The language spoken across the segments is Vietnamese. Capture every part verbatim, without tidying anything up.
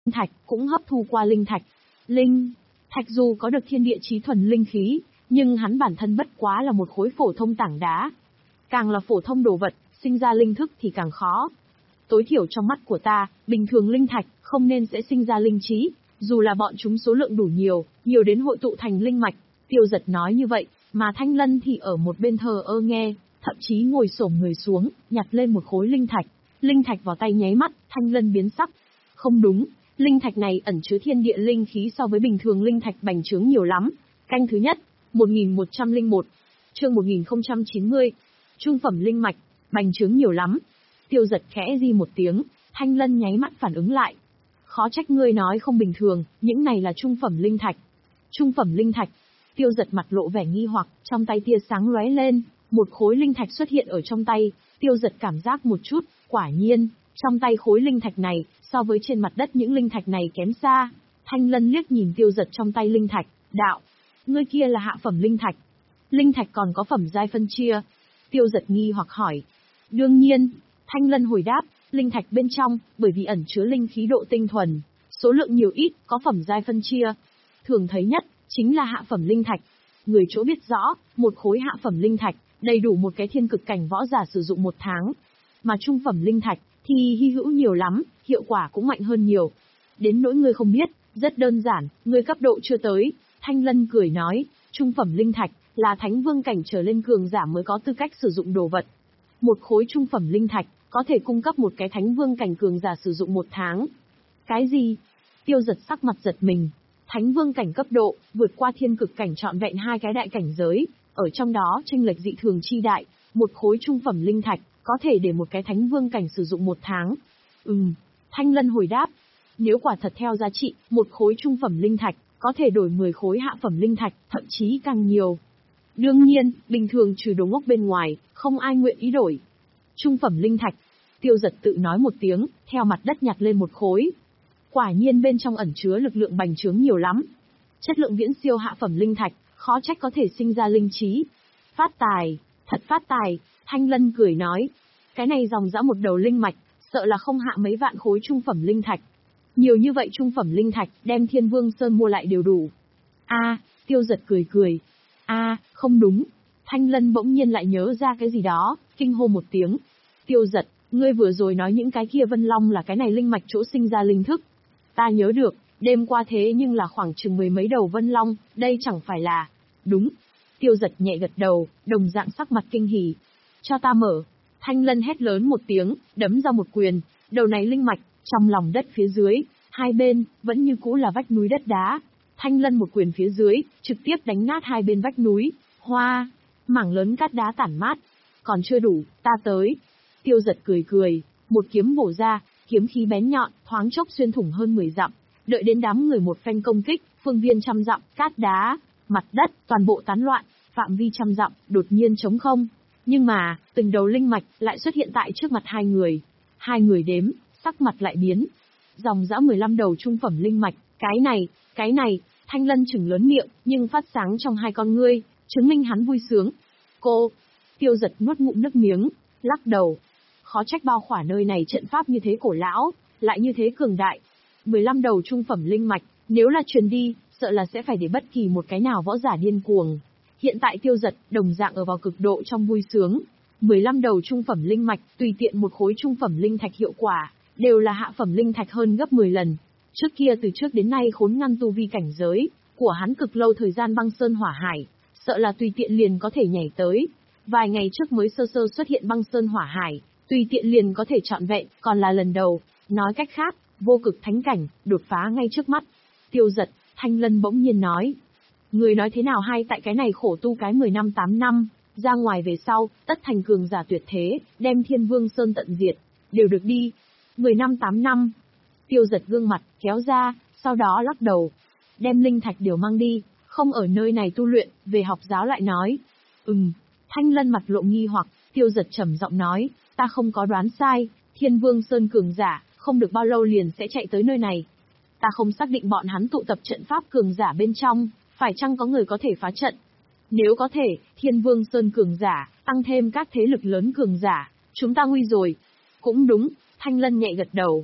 thạch cũng hấp thu qua linh thạch. Linh thạch dù có được thiên địa chí thuần linh khí, nhưng hắn bản thân bất quá là một khối phổ thông tảng đá. Càng là phổ thông đồ vật, sinh ra linh thức thì càng khó. Tối thiểu trong mắt của ta, bình thường linh thạch không nên sẽ sinh ra linh trí, dù là bọn chúng số lượng đủ nhiều, nhiều đến hội tụ thành linh mạch. Tiêu Giật nói như vậy, mà Thanh Lân thì ở một bên thờ ơ nghe, thậm chí ngồi xổm người xuống, nhặt lên một khối linh thạch. Linh thạch vào tay nháy mắt, Thanh Lân biến sắc. Không đúng, linh thạch này ẩn chứa thiên địa linh khí so với bình thường linh thạch bành trướng nhiều lắm. Canh thứ nhất, một nghìn một trăm lẻ một, chương một nghìn không trăm chín mươi. Trung phẩm linh mạch, bành trướng nhiều lắm. Tiêu Giật khẽ di một tiếng, Thanh Lân nháy mắt phản ứng lại. Khó trách ngươi nói không bình thường, những này là trung phẩm linh thạch. Trung phẩm linh thạch. Tiêu Giật mặt lộ vẻ nghi hoặc, trong tay tia sáng lóe lên, một khối linh thạch xuất hiện ở trong tay. Tiêu Giật cảm giác một chút, quả nhiên, trong tay khối linh thạch này, so với trên mặt đất những linh thạch này kém xa. Thanh Lân liếc nhìn Tiêu Giật trong tay linh thạch, đạo: ngươi kia là hạ phẩm linh thạch. Linh thạch còn có phẩm giai phân chia. Tiêu Giật nghi hoặc hỏi. Đương nhiên, Thanh Lân hồi đáp, linh thạch bên trong, bởi vì ẩn chứa linh khí độ tinh thuần, số lượng nhiều ít, có phẩm giai phân chia. Thường thấy nhất, chính là hạ phẩm linh thạch. Người chỗ biết rõ, một khối hạ phẩm linh thạch, đầy đủ một cái thiên cực cảnh võ giả sử dụng một tháng. Mà trung phẩm linh thạch, thì hy hữu nhiều lắm, hiệu quả cũng mạnh hơn nhiều. Đến nỗi ngươi không biết, rất đơn giản, ngươi cấp độ chưa tới. Thanh Lân cười nói, trung phẩm linh thạch, là thánh vương cảnh trở lên cường giả mới có tư cách sử dụng đồ vật. Một khối trung phẩm linh thạch, có thể cung cấp một cái thánh vương cảnh cường giả sử dụng một tháng. Cái gì? Tiêu Giật sắc mặt giật mình. Thánh vương cảnh cấp độ, vượt qua thiên cực cảnh trọn vẹn hai cái đại cảnh giới, ở trong đó chênh lệch dị thường chi đại, một khối trung phẩm linh thạch, có thể để một cái thánh vương cảnh sử dụng một tháng. Ừm, Thanh Lân hồi đáp. Nếu quả thật theo giá trị, một khối trung phẩm linh thạch, có thể đổi mười khối hạ phẩm linh thạch, thậm chí càng nhiều. Đương nhiên, bình thường trừ đồ ngốc bên ngoài, không ai nguyện ý đổi. Trung phẩm linh thạch. Tiêu Giật tự nói một tiếng, theo mặt đất nhặt lên một khối. Quả nhiên bên trong ẩn chứa lực lượng bành trướng nhiều lắm. Chất lượng viễn siêu hạ phẩm linh thạch, khó trách có thể sinh ra linh trí. Phát tài, thật phát tài, Thanh Lân cười nói. Cái này dòng dã một đầu linh mạch, sợ là không hạ mấy vạn khối trung phẩm linh thạch. Nhiều như vậy trung phẩm linh thạch, đem Thiên Vương Sơn mua lại đều đủ. A, Tiêu Giật cười cười. A, không đúng. Thanh Lân bỗng nhiên lại nhớ ra cái gì đó, kinh hô một tiếng. Tiêu Giật, ngươi vừa rồi nói những cái kia Vân Long là cái này linh mạch chỗ sinh ra linh thức. Ta nhớ được, đêm qua thế nhưng là khoảng chừng mười mấy đầu Vân Long, đây chẳng phải là... Đúng. Tiêu Giật nhẹ gật đầu, đồng dạng sắc mặt kinh hỉ. Cho ta mở. Thanh Lân hét lớn một tiếng, đấm ra một quyền, đầu này linh mạch, trong lòng đất phía dưới, hai bên, vẫn như cũ là vách núi đất đá. Thanh Lân một quyền phía dưới, trực tiếp đánh nát hai bên vách núi. Hoa, mảng lớn cát đá tản mát. Còn chưa đủ, ta tới. Tiêu Giật cười cười, một kiếm bổ ra, kiếm khí bén nhọn, thoáng chốc xuyên thủng hơn mười dặm. Đợi đến đám người một phen công kích, phương viên trăm dặm, cát đá, mặt đất, toàn bộ tán loạn, phạm vi trăm dặm, đột nhiên trống không. Nhưng mà, từng đầu linh mạch lại xuất hiện tại trước mặt hai người. Hai người đếm, sắc mặt lại biến. Dòng dã mười lăm đầu trung phẩm linh mạch, cái này, cái này, Thanh Lân chừng lớn miệng, nhưng phát sáng trong hai con ngươi, chứng minh hắn vui sướng. Cô, Tiêu Giật nuốt ngụm nước miếng, lắc đầu. Khó trách bao khỏa nơi này trận pháp như thế cổ lão, lại như thế cường đại. mười lăm đầu trung phẩm linh mạch, nếu là truyền đi, sợ là sẽ phải để bất kỳ một cái nào võ giả điên cuồng. Hiện tại Tiêu Giật, đồng dạng ở vào cực độ trong vui sướng. mười lăm đầu trung phẩm linh mạch, tùy tiện một khối trung phẩm linh thạch hiệu quả, đều là hạ phẩm linh thạch hơn gấp mười lần. Trước kia từ trước đến nay khốn ngăn tu vi cảnh giới của hắn cực lâu thời gian băng sơn hỏa hải, sợ là tùy tiện liền có thể nhảy tới. Vài ngày trước mới sơ sơ xuất hiện băng sơn hỏa hải, tùy tiện liền có thể trọn vẹn, còn là lần đầu. Nói cách khác, vô cực thánh cảnh, đột phá ngay trước mắt. Tiêu Giật, Thanh Lân bỗng nhiên nói. Người nói thế nào hay tại cái này khổ tu cái mười năm tám năm, ra ngoài về sau, tất thành cường giả tuyệt thế, đem Thiên Vương Sơn tận diệt, đều được đi. mười năm tám năm. Tiêu Giật gương mặt, kéo ra, sau đó lắc đầu. Đem linh thạch đều mang đi, không ở nơi này tu luyện, về học giáo lại nói. Ừm, Thanh Lân mặt lộ nghi hoặc, Tiêu Giật trầm giọng nói, ta không có đoán sai, Thiên Vương Sơn cường giả, không được bao lâu liền sẽ chạy tới nơi này. Ta không xác định bọn hắn tụ tập trận pháp cường giả bên trong, phải chăng có người có thể phá trận. Nếu có thể, Thiên Vương Sơn cường giả, tăng thêm các thế lực lớn cường giả, chúng ta nguy rồi. Cũng đúng, Thanh Lân nhẹ gật đầu.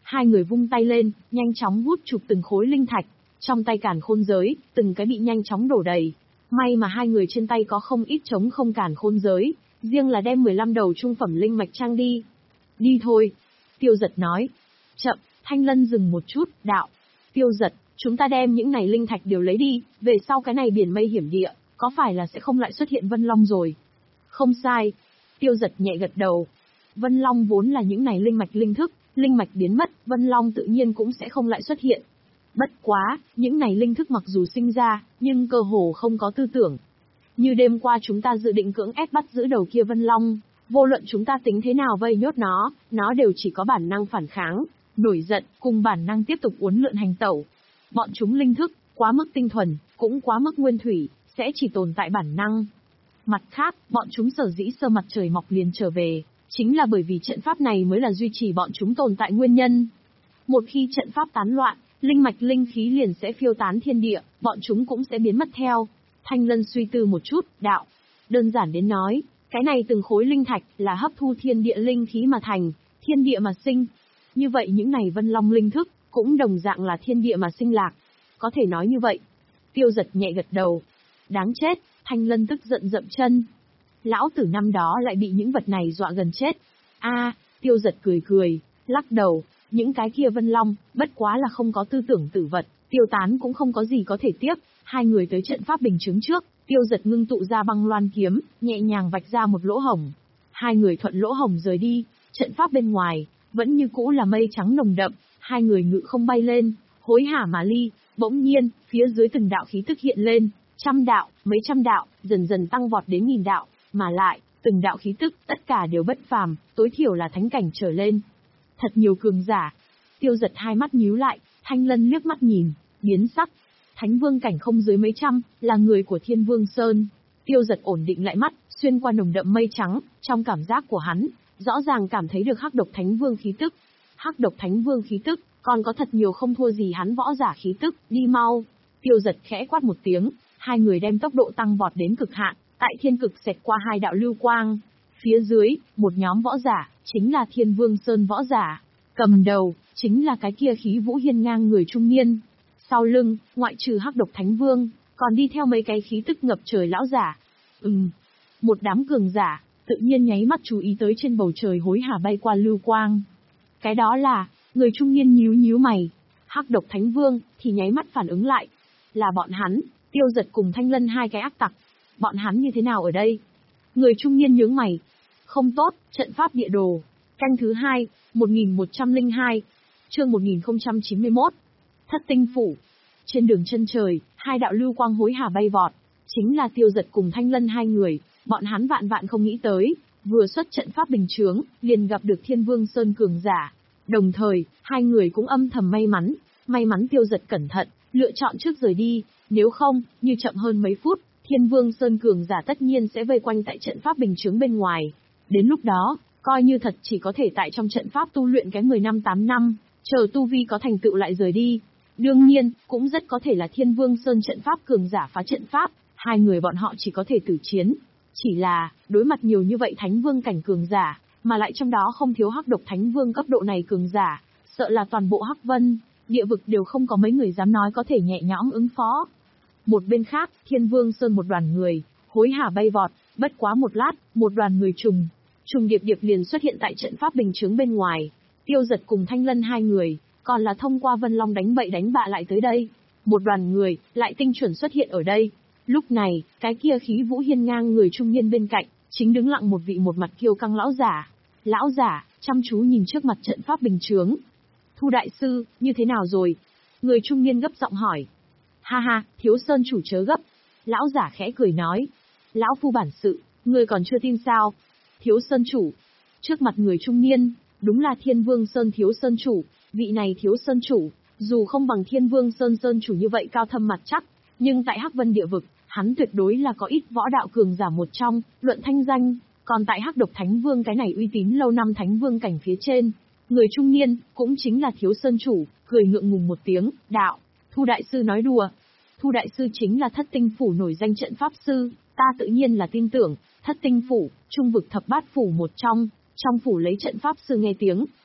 Hai người vung tay lên, nhanh chóng hút chụp từng khối linh thạch. Trong tay càn khôn giới, từng cái bị nhanh chóng đổ đầy. May mà hai người trên tay có không ít trống không càn khôn giới, riêng là đem mười lăm đầu trung phẩm linh mạch trang đi. Đi thôi. Tiêu Giật nói. Chậm, Thanh Lân dừng một chút, đạo. Tiêu Giật, chúng ta đem những này linh thạch đều lấy đi, về sau cái này biển mây hiểm địa, có phải là sẽ không lại xuất hiện Vân Long rồi? Không sai. Tiêu Giật nhẹ gật đầu. Vân Long vốn là những này linh mạch linh thức, linh mạch biến mất, Vân Long tự nhiên cũng sẽ không lại xuất hiện. Bất quá, những này linh thức mặc dù sinh ra, nhưng cơ hồ không có tư tưởng. Như đêm qua chúng ta dự định cưỡng ép bắt giữ đầu kia Vân Long, vô luận chúng ta tính thế nào vây nhốt nó, nó đều chỉ có bản năng phản kháng, nổi giận, cùng bản năng tiếp tục uốn lượn hành tẩu. Bọn chúng linh thức, quá mức tinh thuần, cũng quá mức nguyên thủy, sẽ chỉ tồn tại bản năng. Mặt khác, bọn chúng sở dĩ sơ mặt trời mọc liền trở về, chính là bởi vì trận pháp này mới là duy trì bọn chúng tồn tại nguyên nhân. Một khi trận pháp tán loạn, linh mạch linh khí liền sẽ phiêu tán thiên địa, bọn chúng cũng sẽ biến mất theo. Thanh Lân suy tư một chút, đạo. Đơn giản đến nói, cái này từng khối linh thạch là hấp thu thiên địa linh khí mà thành, thiên địa mà sinh. Như vậy những này Vân Long linh thức, cũng đồng dạng là thiên địa mà sinh lạc. Có thể nói như vậy. Tiêu Giật nhẹ gật đầu. Đáng chết, Thanh Lân tức giận dậm chân. Lão tử năm đó lại bị những vật này dọa gần chết. A, Tiêu Giật cười cười, lắc đầu. Những cái kia Vân Long, bất quá là không có tư tưởng tử vật, tiêu tán cũng không có gì có thể tiếp. Hai người tới trận pháp bình chứng trước, Tiêu Giật ngưng tụ ra băng loan kiếm, nhẹ nhàng vạch ra một lỗ hổng. Hai người thuận lỗ hổng rời đi, trận pháp bên ngoài, vẫn như cũ là mây trắng nồng đậm, hai người ngự không bay lên, hối hả mà ly, bỗng nhiên, phía dưới từng đạo khí tức hiện lên, trăm đạo, mấy trăm đạo, dần dần tăng vọt đến nghìn đạo, mà lại, từng đạo khí tức, tất cả đều bất phàm, tối thiểu là thánh cảnh trở lên. Thật nhiều cường giả. Tiêu Giật hai mắt nhíu lại, Thanh Lân liếc mắt nhìn, biến sắc. Thánh vương cảnh không dưới mấy trăm, là người của Thiên Vương Sơn. Tiêu Giật ổn định lại mắt, xuyên qua nồng đậm mây trắng, trong cảm giác của hắn, rõ ràng cảm thấy được hắc độc thánh vương khí tức. Hắc độc thánh vương khí tức, còn có thật nhiều không thua gì hắn võ giả khí tức, đi mau. Tiêu Giật khẽ quát một tiếng, hai người đem tốc độ tăng vọt đến cực hạn, tại thiên cực xẹt qua hai đạo lưu quang. Phía dưới, một nhóm võ giả, chính là Thiên Vương Sơn võ giả. Cầm đầu, chính là cái kia khí vũ hiên ngang người trung niên. Sau lưng, ngoại trừ hắc độc thánh vương, còn đi theo mấy cái khí tức ngập trời lão giả. Ừm, một đám cường giả, tự nhiên nháy mắt chú ý tới trên bầu trời hối hả bay qua lưu quang. Cái đó là, người trung niên nhíu nhíu mày. Hắc độc thánh vương, thì nháy mắt phản ứng lại. Là bọn hắn, Tiêu Giật cùng Thanh Lân hai cái ác tặc. Bọn hắn như thế nào ở đây? Người trung niên nhướng mày. Không tốt, trận pháp địa đồ. Canh thứ hai, một nghìn một trăm lẻ hai. Chương một nghìn không trăm chín mươi mốt. Thất tinh phủ. Trên đường chân trời, hai đạo lưu quang hối hả bay vọt. Chính là Tiêu Giật cùng Thanh Lân hai người, bọn hắn vạn vạn không nghĩ tới. Vừa xuất trận pháp bình chướng, liền gặp được Thiên Vương Sơn cường giả. Đồng thời, hai người cũng âm thầm may mắn. May mắn Tiêu Giật cẩn thận, lựa chọn trước rời đi. Nếu không, như chậm hơn mấy phút, Thiên Vương Sơn cường giả tất nhiên sẽ vây quanh tại trận pháp bình chướng bên ngoài. Đến lúc đó, coi như thật chỉ có thể tại trong trận pháp tu luyện cái mười năm tám năm, chờ tu vi có thành tựu lại rời đi. Đương nhiên, cũng rất có thể là Thiên Vương Sơn trận pháp cường giả phá trận pháp, hai người bọn họ chỉ có thể tử chiến. Chỉ là, đối mặt nhiều như vậy thánh vương cảnh cường giả, mà lại trong đó không thiếu hắc độc thánh vương cấp độ này cường giả, sợ là toàn bộ hắc vân, địa vực đều không có mấy người dám nói có thể nhẹ nhõm ứng phó. Một bên khác, Thiên Vương Sơn một đoàn người, hối hả bay vọt, bất quá một lát, một đoàn người trùng, trùng điệp điệp liền xuất hiện tại trận pháp bình chướng bên ngoài. Tiêu Giật cùng Thanh Lân hai người, còn là thông qua Vân Long đánh bậy đánh bạ lại tới đây. Một đoàn người, lại tinh chuẩn xuất hiện ở đây. Lúc này, cái kia khí vũ hiên ngang người trung niên bên cạnh, chính đứng lặng một vị một mặt kiêu căng lão giả. Lão giả, chăm chú nhìn trước mặt trận pháp bình chướng. Thu đại sư, như thế nào rồi? Người trung niên gấp giọng hỏi. Ha ha, Thiếu Sơn chủ chớ gấp. Lão giả khẽ cười nói. Lão phu bản sự, người còn chưa tin sao? Thiếu Sơn chủ. Trước mặt người trung niên, đúng là Thiên Vương Sơn Thiếu Sơn chủ. Vị này Thiếu Sơn chủ, dù không bằng Thiên Vương Sơn Sơn chủ như vậy cao thâm mặt chắc, nhưng tại Hắc Vân địa vực, hắn tuyệt đối là có ít võ đạo cường giả một trong, luận thanh danh. Còn tại Hắc Độc Thánh Vương cái này uy tín lâu năm Thánh Vương cảnh phía trên, người trung niên, cũng chính là Thiếu Sơn chủ, cười ngượng ngùng một tiếng, đạo. Thu đại sư nói đùa. Thu đại sư chính là Thất Tinh phủ nổi danh trận pháp sư, ta tự nhiên là tin tưởng. Thất Tinh phủ, trung vực thập bát phủ một trong, trong phủ lấy trận pháp sư nghe tiếng,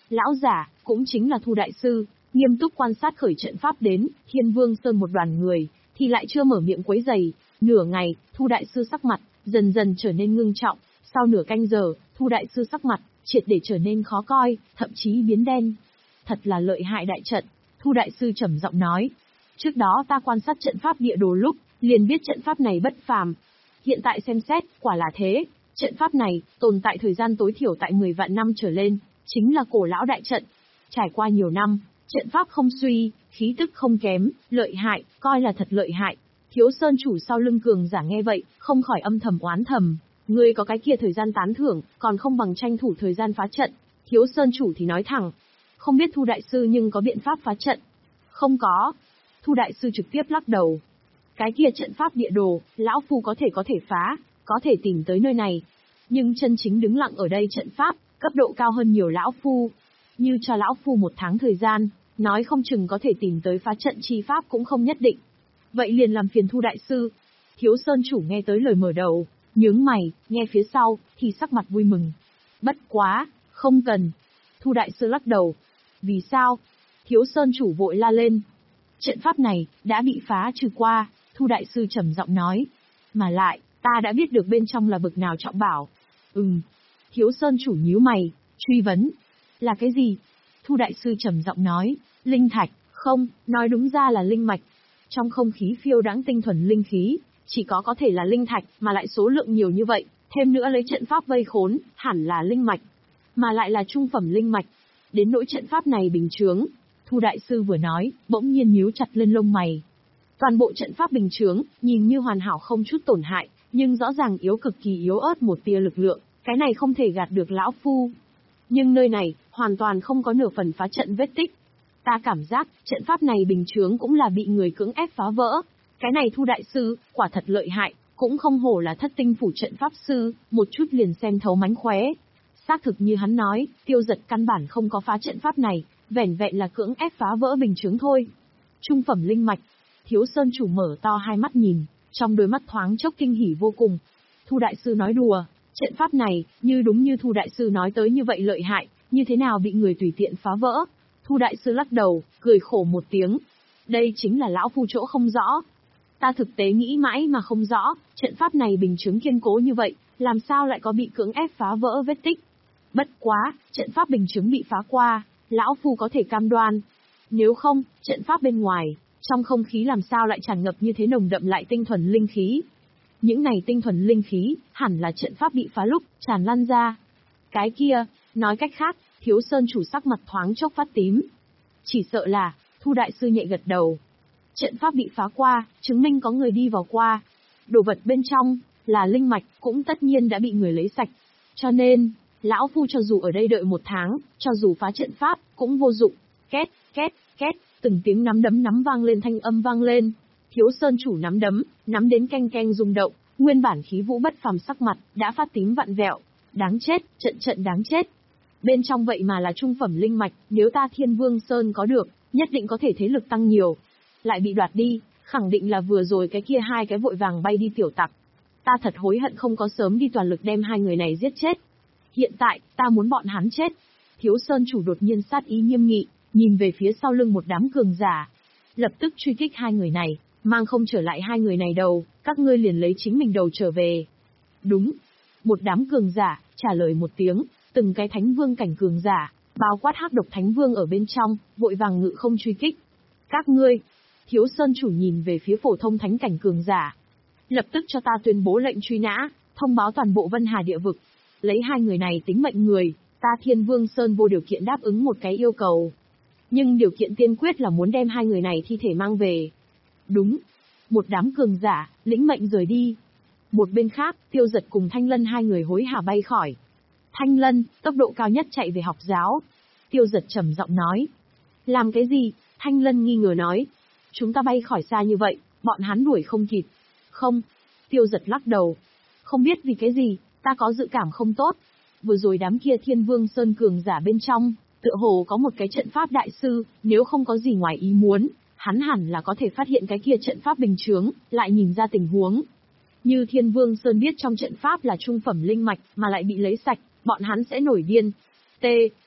lão giả, cũng chính là Thu đại sư, nghiêm túc quan sát khởi trận pháp đến, Thiên Vương Sơn một đoàn người, thì lại chưa mở miệng quấy rầy. Nửa ngày, Thu đại sư sắc mặt dần dần trở nên ngưng trọng, sau nửa canh giờ, Thu đại sư sắc mặt triệt để trở nên khó coi, thậm chí biến đen. Thật là lợi hại đại trận, Thu đại sư trầm giọng nói. Trước đó ta quan sát trận pháp địa đồ lúc, liền biết trận pháp này bất phàm. Hiện tại xem xét, quả là thế, trận pháp này tồn tại thời gian tối thiểu tại mười vạn năm trở lên, chính là cổ lão đại trận. Trải qua nhiều năm, trận pháp không suy, khí tức không kém, lợi hại, coi là thật lợi hại. Thiếu Sơn chủ sau lưng cường giả nghe vậy, không khỏi âm thầm oán thầm. Ngươi có cái kia thời gian tán thưởng, còn không bằng tranh thủ thời gian phá trận. Thiếu Sơn chủ thì nói thẳng. Không biết Thu đại sư nhưng có biện pháp phá trận? Không có. Thu đại sư trực tiếp lắc đầu. Cái kia trận pháp địa đồ, lão phu có thể có thể phá, có thể tìm tới nơi này. Nhưng chân chính đứng lặng ở đây trận pháp, cấp độ cao hơn nhiều lão phu. Như cho lão phu một tháng thời gian, nói không chừng có thể tìm tới phá trận chi pháp cũng không nhất định. Vậy liền làm phiền Thu đại sư. Thiếu Sơn chủ nghe tới lời mở đầu, nhướng mày, nghe phía sau, thì sắc mặt vui mừng. Bất quá, không cần. Thu đại sư lắc đầu. Vì sao? Thiếu Sơn chủ vội la lên. Trận pháp này, đã bị phá trừ qua, Thu đại sư trầm giọng nói. Mà lại, ta đã biết được bên trong là bực nào trọng bảo. Ừm. Thiếu Sơn chủ nhíu mày, truy vấn. Là cái gì? Thu đại sư trầm giọng nói. Linh thạch, không, nói đúng ra là linh mạch. Trong không khí phiêu đãng tinh thuần linh khí, chỉ có có thể là linh thạch, mà lại số lượng nhiều như vậy, thêm nữa lấy trận pháp vây khốn, hẳn là linh mạch. Mà lại là trung phẩm linh mạch. Đến nỗi trận pháp này bình chướng, Thu đại sư vừa nói, bỗng nhiên nhíu chặt lên lông mày. Toàn bộ trận pháp bình chướng, nhìn như hoàn hảo không chút tổn hại, nhưng rõ ràng yếu cực kỳ yếu ớt một tia lực lượng, cái này không thể gạt được lão phu. Nhưng nơi này, hoàn toàn không có nửa phần phá trận vết tích. Ta cảm giác, trận pháp này bình chướng cũng là bị người cưỡng ép phá vỡ. Cái này Thu đại sư, quả thật lợi hại, cũng không hổ là thất tinh phủ trận pháp sư, một chút liền xem thấu mánh khóe. Xác thực như hắn nói, Tiêu Giật căn bản không có phá trận pháp này, vẻn vẹn là cưỡng ép phá vỡ bình chướng thôi. Trung phẩm linh mạch. Thiếu Sơn chủ mở to hai mắt nhìn, trong đôi mắt thoáng chốc kinh hỉ vô cùng. Thu đại sư nói đùa, trận pháp này, như đúng như Thu đại sư nói tới như vậy lợi hại, như thế nào bị người tùy tiện phá vỡ? Thu đại sư lắc đầu, cười khổ một tiếng. Đây chính là lão phu chỗ không rõ. Ta thực tế nghĩ mãi mà không rõ, trận pháp này bình chứng kiên cố như vậy, làm sao lại có bị cưỡng ép phá vỡ vết tích? Bất quá, trận pháp bình chứng bị phá qua, lão phu có thể cam đoan. Nếu không, trận pháp bên ngoài, trong không khí làm sao lại tràn ngập như thế nồng đậm lại tinh thuần linh khí? Những này tinh thuần linh khí, hẳn là trận pháp bị phá lúc, tràn lan ra. Cái kia, nói cách khác, Thiếu Sơn chủ sắc mặt thoáng chốc phát tím. Chỉ sợ là, Thu đại sư nhẹ gật đầu. Trận pháp bị phá qua, chứng minh có người đi vào qua. Đồ vật bên trong, là linh mạch, cũng tất nhiên đã bị người lấy sạch. Cho nên, lão phu cho dù ở đây đợi một tháng, cho dù phá trận pháp, cũng vô dụng. Két, két, két, từng tiếng nắm đấm nắm vang lên thanh âm vang lên. Thiếu Sơn chủ nắm đấm, nắm đến canh canh rung động, nguyên bản khí vũ bất phàm sắc mặt, đã phát tím vặn vẹo. Đáng chết, trận trận đáng chết. Bên trong vậy mà là trung phẩm linh mạch, nếu ta Thiên Vương Sơn có được, nhất định có thể thế lực tăng nhiều. Lại bị đoạt đi, khẳng định là vừa rồi cái kia hai cái vội vàng bay đi tiểu tặc. Ta thật hối hận không có sớm đi toàn lực đem hai người này giết chết. Hiện tại, ta muốn bọn hắn chết. Thiếu Sơn chủ đột nhiên sát ý nghiêm nghị, nhìn về phía sau lưng một đám cường giả. Lập tức truy kích hai người này, mang không trở lại hai người này đầu, các ngươi liền lấy chính mình đầu trở về. Đúng. Một đám cường giả, trả lời một tiếng, từng cái thánh vương cảnh cường giả, bao quát hắc độc thánh vương ở bên trong, vội vàng ngự không truy kích. Các ngươi, Thiếu Sơn chủ nhìn về phía phổ thông thánh cảnh cường giả. Lập tức cho ta tuyên bố lệnh truy nã, thông báo toàn bộ Vân Hà địa vực. Lấy hai người này tính mệnh người, ta Thiên Vương Sơn vô điều kiện đáp ứng một cái yêu cầu. Nhưng điều kiện tiên quyết là muốn đem hai người này thi thể mang về. Đúng. Một đám cường giả, lĩnh mệnh rời đi. Một bên khác, Tiêu Giật cùng Thanh Lân hai người hối hả bay khỏi. Thanh Lân, tốc độ cao nhất chạy về học giáo. Tiêu Giật trầm giọng nói. Làm cái gì? Thanh Lân nghi ngờ nói. Chúng ta bay khỏi xa như vậy, bọn hắn đuổi không kịp. Không. Tiêu Giật lắc đầu. Không biết vì cái gì, ta có dự cảm không tốt. Vừa rồi đám kia Thiên Vương Sơn cường giả bên trong, tựa hồ có một cái trận pháp đại sư, nếu không có gì ngoài ý muốn, hắn hẳn là có thể phát hiện cái kia trận pháp bình chướng, lại nhìn ra tình huống. Như Thiên Vương Sơn biết trong trận pháp là trung phẩm linh mạch, mà lại bị lấy sạch, bọn hắn sẽ nổi điên. T.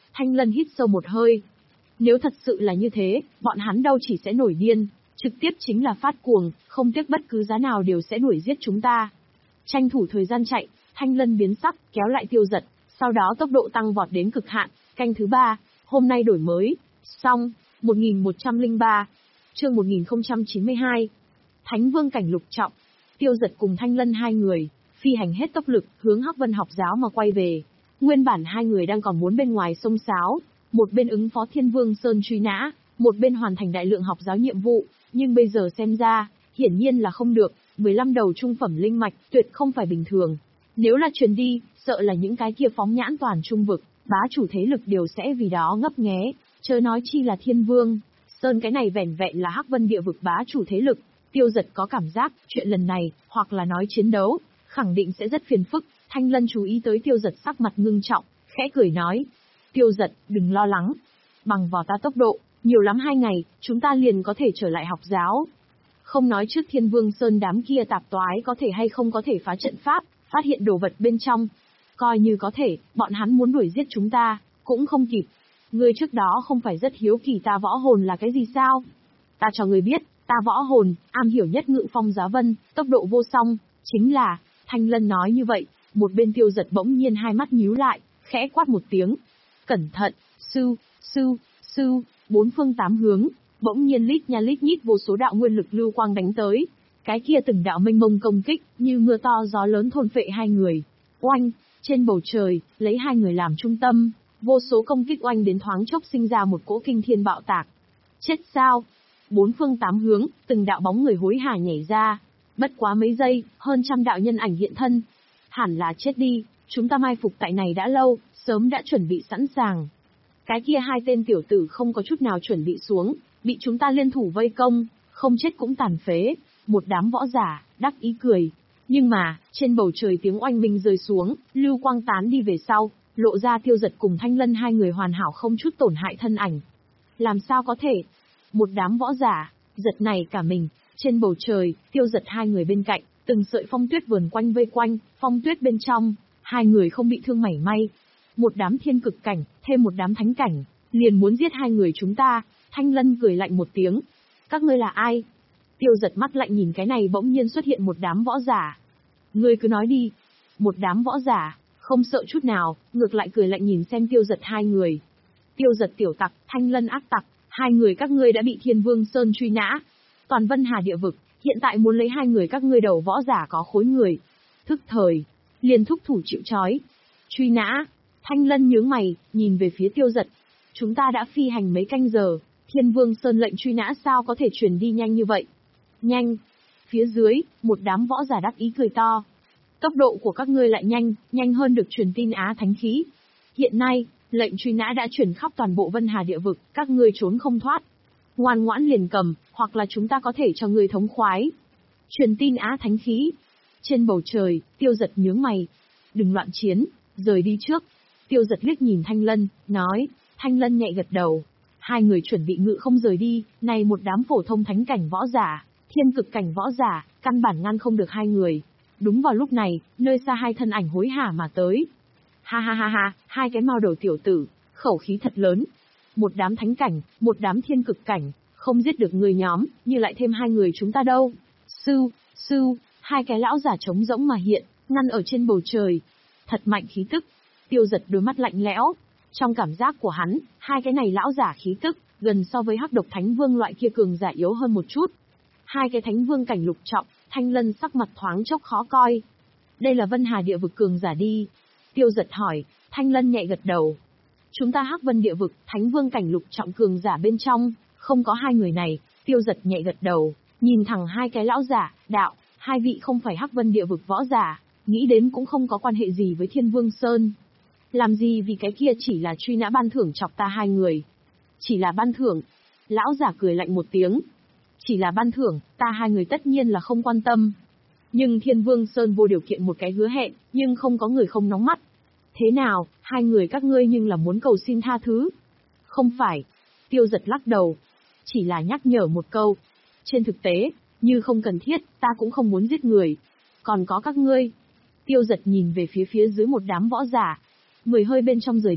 Thanh Lân hít sâu một hơi. Nếu thật sự là như thế, bọn hắn đâu chỉ sẽ nổi điên, trực tiếp chính là phát cuồng, không tiếc bất cứ giá nào đều sẽ đuổi giết chúng ta. Tranh thủ thời gian chạy, Thanh Lân biến sắc, kéo lại Tiêu Dật, sau đó tốc độ tăng vọt đến cực hạn, canh thứ ba, hôm nay đổi mới, xong, một nghìn một trăm lẻ ba, chương một nghìn không trăm chín mươi hai. Thánh Vương cảnh lục trọng, Tiêu Dật cùng Thanh Lân hai người, phi hành hết tốc lực, hướng Hắc Vân học giáo mà quay về. Nguyên bản hai người đang còn muốn bên ngoài sông sáo, một bên ứng phó Thiên Vương Sơn truy nã, một bên hoàn thành đại lượng học giáo nhiệm vụ, nhưng bây giờ xem ra, hiển nhiên là không được, mười lăm đầu trung phẩm linh mạch, tuyệt không phải bình thường. Nếu là truyền đi, sợ là những cái kia phóng nhãn toàn trung vực, bá chủ thế lực đều sẽ vì đó ngấp nghé, chớ nói chi là Thiên Vương Sơn, cái này vẻn vẹn là Hắc Vân địa vực bá chủ thế lực. Tiêu Dật có cảm giác, chuyện lần này, hoặc là nói chiến đấu, khẳng định sẽ rất phiền phức. Thanh Lân chú ý tới Tiêu Dật sắc mặt ngưng trọng, khẽ cười nói. Tiêu Dật, đừng lo lắng. Bằng vào ta tốc độ, nhiều lắm hai ngày, chúng ta liền có thể trở lại học giáo. Không nói trước Thiên Vương Sơn đám kia tạp toái có thể hay không có thể phá trận pháp, phát hiện đồ vật bên trong. Coi như có thể, bọn hắn muốn đuổi giết chúng ta, cũng không kịp. Ngươi trước đó không phải rất hiếu kỳ ta võ hồn là cái gì sao? Ta cho ngươi biết, ta võ hồn, am hiểu nhất ngự phong giá vân, tốc độ vô song, chính là, Thanh Lân nói như vậy, một bên Tiêu Dật bỗng nhiên hai mắt nhíu lại, khẽ quát một tiếng. Cẩn thận, sư, sư, sư, bốn phương tám hướng, bỗng nhiên lít nha lít nhít vô số đạo nguyên lực lưu quang đánh tới. Cái kia từng đạo mênh mông công kích, như mưa to gió lớn thôn phệ hai người. Oanh, trên bầu trời, lấy hai người làm trung tâm, vô số công kích oanh đến thoáng chốc sinh ra một cỗ kinh thiên bạo tạc. Chết sao? Bốn phương tám hướng, từng đạo bóng người hối hả nhảy ra. Bất quá mấy giây, hơn trăm đạo nhân ảnh hiện thân. Hẳn là chết đi, chúng ta mai phục tại này đã lâu, sớm đã chuẩn bị sẵn sàng. Cái kia hai tên tiểu tử không có chút nào chuẩn bị xuống, bị chúng ta liên thủ vây công, không chết cũng tàn phế. Một đám võ giả, đắc ý cười. Nhưng mà, trên bầu trời tiếng oanh minh rơi xuống, lưu quang tán đi về sau, lộ ra Tiêu Dật cùng Thanh Lân hai người hoàn hảo không chút tổn hại thân ảnh. Làm sao có thể? Một đám võ giả, giật này cả mình, trên bầu trời, Tiêu Dật hai người bên cạnh, từng sợi phong tuyết vờn quanh vây quanh, phong tuyết bên trong, hai người không bị thương mảy may. Một đám thiên cực cảnh, thêm một đám thánh cảnh, liền muốn giết hai người chúng ta. Thanh Lân cười lạnh một tiếng. Các ngươi là ai? Tiêu Dật mắt lạnh nhìn cái này bỗng nhiên xuất hiện một đám võ giả. Ngươi cứ nói đi. Một đám võ giả, không sợ chút nào, ngược lại cười lạnh nhìn xem Tiêu Dật hai người. Tiêu Dật tiểu tặc, Thanh Lân ác tặc, hai người các ngươi đã bị Thiên Vương Sơn truy nã. Toàn Vân Hà địa vực, hiện tại muốn lấy hai người các ngươi đầu võ giả có khối người. Thức thời, liền thúc thủ chịu trói. Truy nã. Thanh Lân nhướng mày, nhìn về phía Tiêu Dật. Chúng ta đã phi hành mấy canh giờ, Thiên Vương Sơn lệnh truy nã sao có thể truyền đi nhanh như vậy? Nhanh. Phía dưới, một đám võ giả đắc ý cười to. Tốc độ của các ngươi lại nhanh, nhanh hơn được truyền tin Á Thánh Khí. Hiện nay, lệnh truy nã đã truyền khắp toàn bộ Vân Hà địa vực, các ngươi trốn không thoát. Ngoan ngoãn liền cầm, hoặc là chúng ta có thể cho ngươi thống khoái. Truyền tin Á Thánh Khí. Trên bầu trời, Tiêu Dật nhướng mày. Đừng loạn chiến, rời đi trước. Tiêu Dật liếc nhìn Thanh Lân, nói. Thanh Lân nhẹ gật đầu. Hai người chuẩn bị ngự không rời đi, này một đám phổ thông thánh cảnh võ giả, thiên cực cảnh võ giả, căn bản ngăn không được hai người. Đúng vào lúc này, nơi xa hai thân ảnh hối hả mà tới. Ha ha ha ha, hai cái mao đầu tiểu tử, khẩu khí thật lớn. Một đám thánh cảnh, một đám thiên cực cảnh, không giết được người nhóm, như lại thêm hai người chúng ta đâu. Sư, sư, hai cái lão giả trống rỗng mà hiện, ngăn ở trên bầu trời. Thật mạnh khí tức. Tiêu Dật đôi mắt lạnh lẽo. Trong cảm giác của hắn, hai cái này lão giả khí tức, gần so với Hắc Độc Thánh Vương loại kia cường giả yếu hơn một chút. Hai cái Thánh Vương cảnh lục trọng, Thanh Lân sắc mặt thoáng chốc khó coi. Đây là Vân Hà địa vực cường giả đi. Tiêu Dật hỏi, Thanh Lân nhẹ gật đầu. Chúng ta Hắc Vân địa vực, Thánh Vương cảnh lục trọng cường giả bên trong, không có hai người này. Tiêu Dật nhẹ gật đầu, nhìn thẳng hai cái lão giả, đạo, hai vị không phải Hắc Vân địa vực võ giả, nghĩ đến cũng không có quan hệ gì với Thiên Vương Sơn. Làm gì vì cái kia chỉ là truy nã ban thưởng chọc ta hai người. Chỉ là ban thưởng. Lão giả cười lạnh một tiếng. Chỉ là ban thưởng, ta hai người tất nhiên là không quan tâm. Nhưng Thiên Vương Sơn vô điều kiện một cái hứa hẹn, nhưng không có người không nóng mắt. Thế nào, hai người các ngươi nhưng là muốn cầu xin tha thứ? Không phải. Tiêu Dật lắc đầu. Chỉ là nhắc nhở một câu. Trên thực tế, như không cần thiết, ta cũng không muốn giết người. Còn có các ngươi. Tiêu Dật nhìn về phía phía dưới một đám võ giả. Mười hơi bên trong rời đi,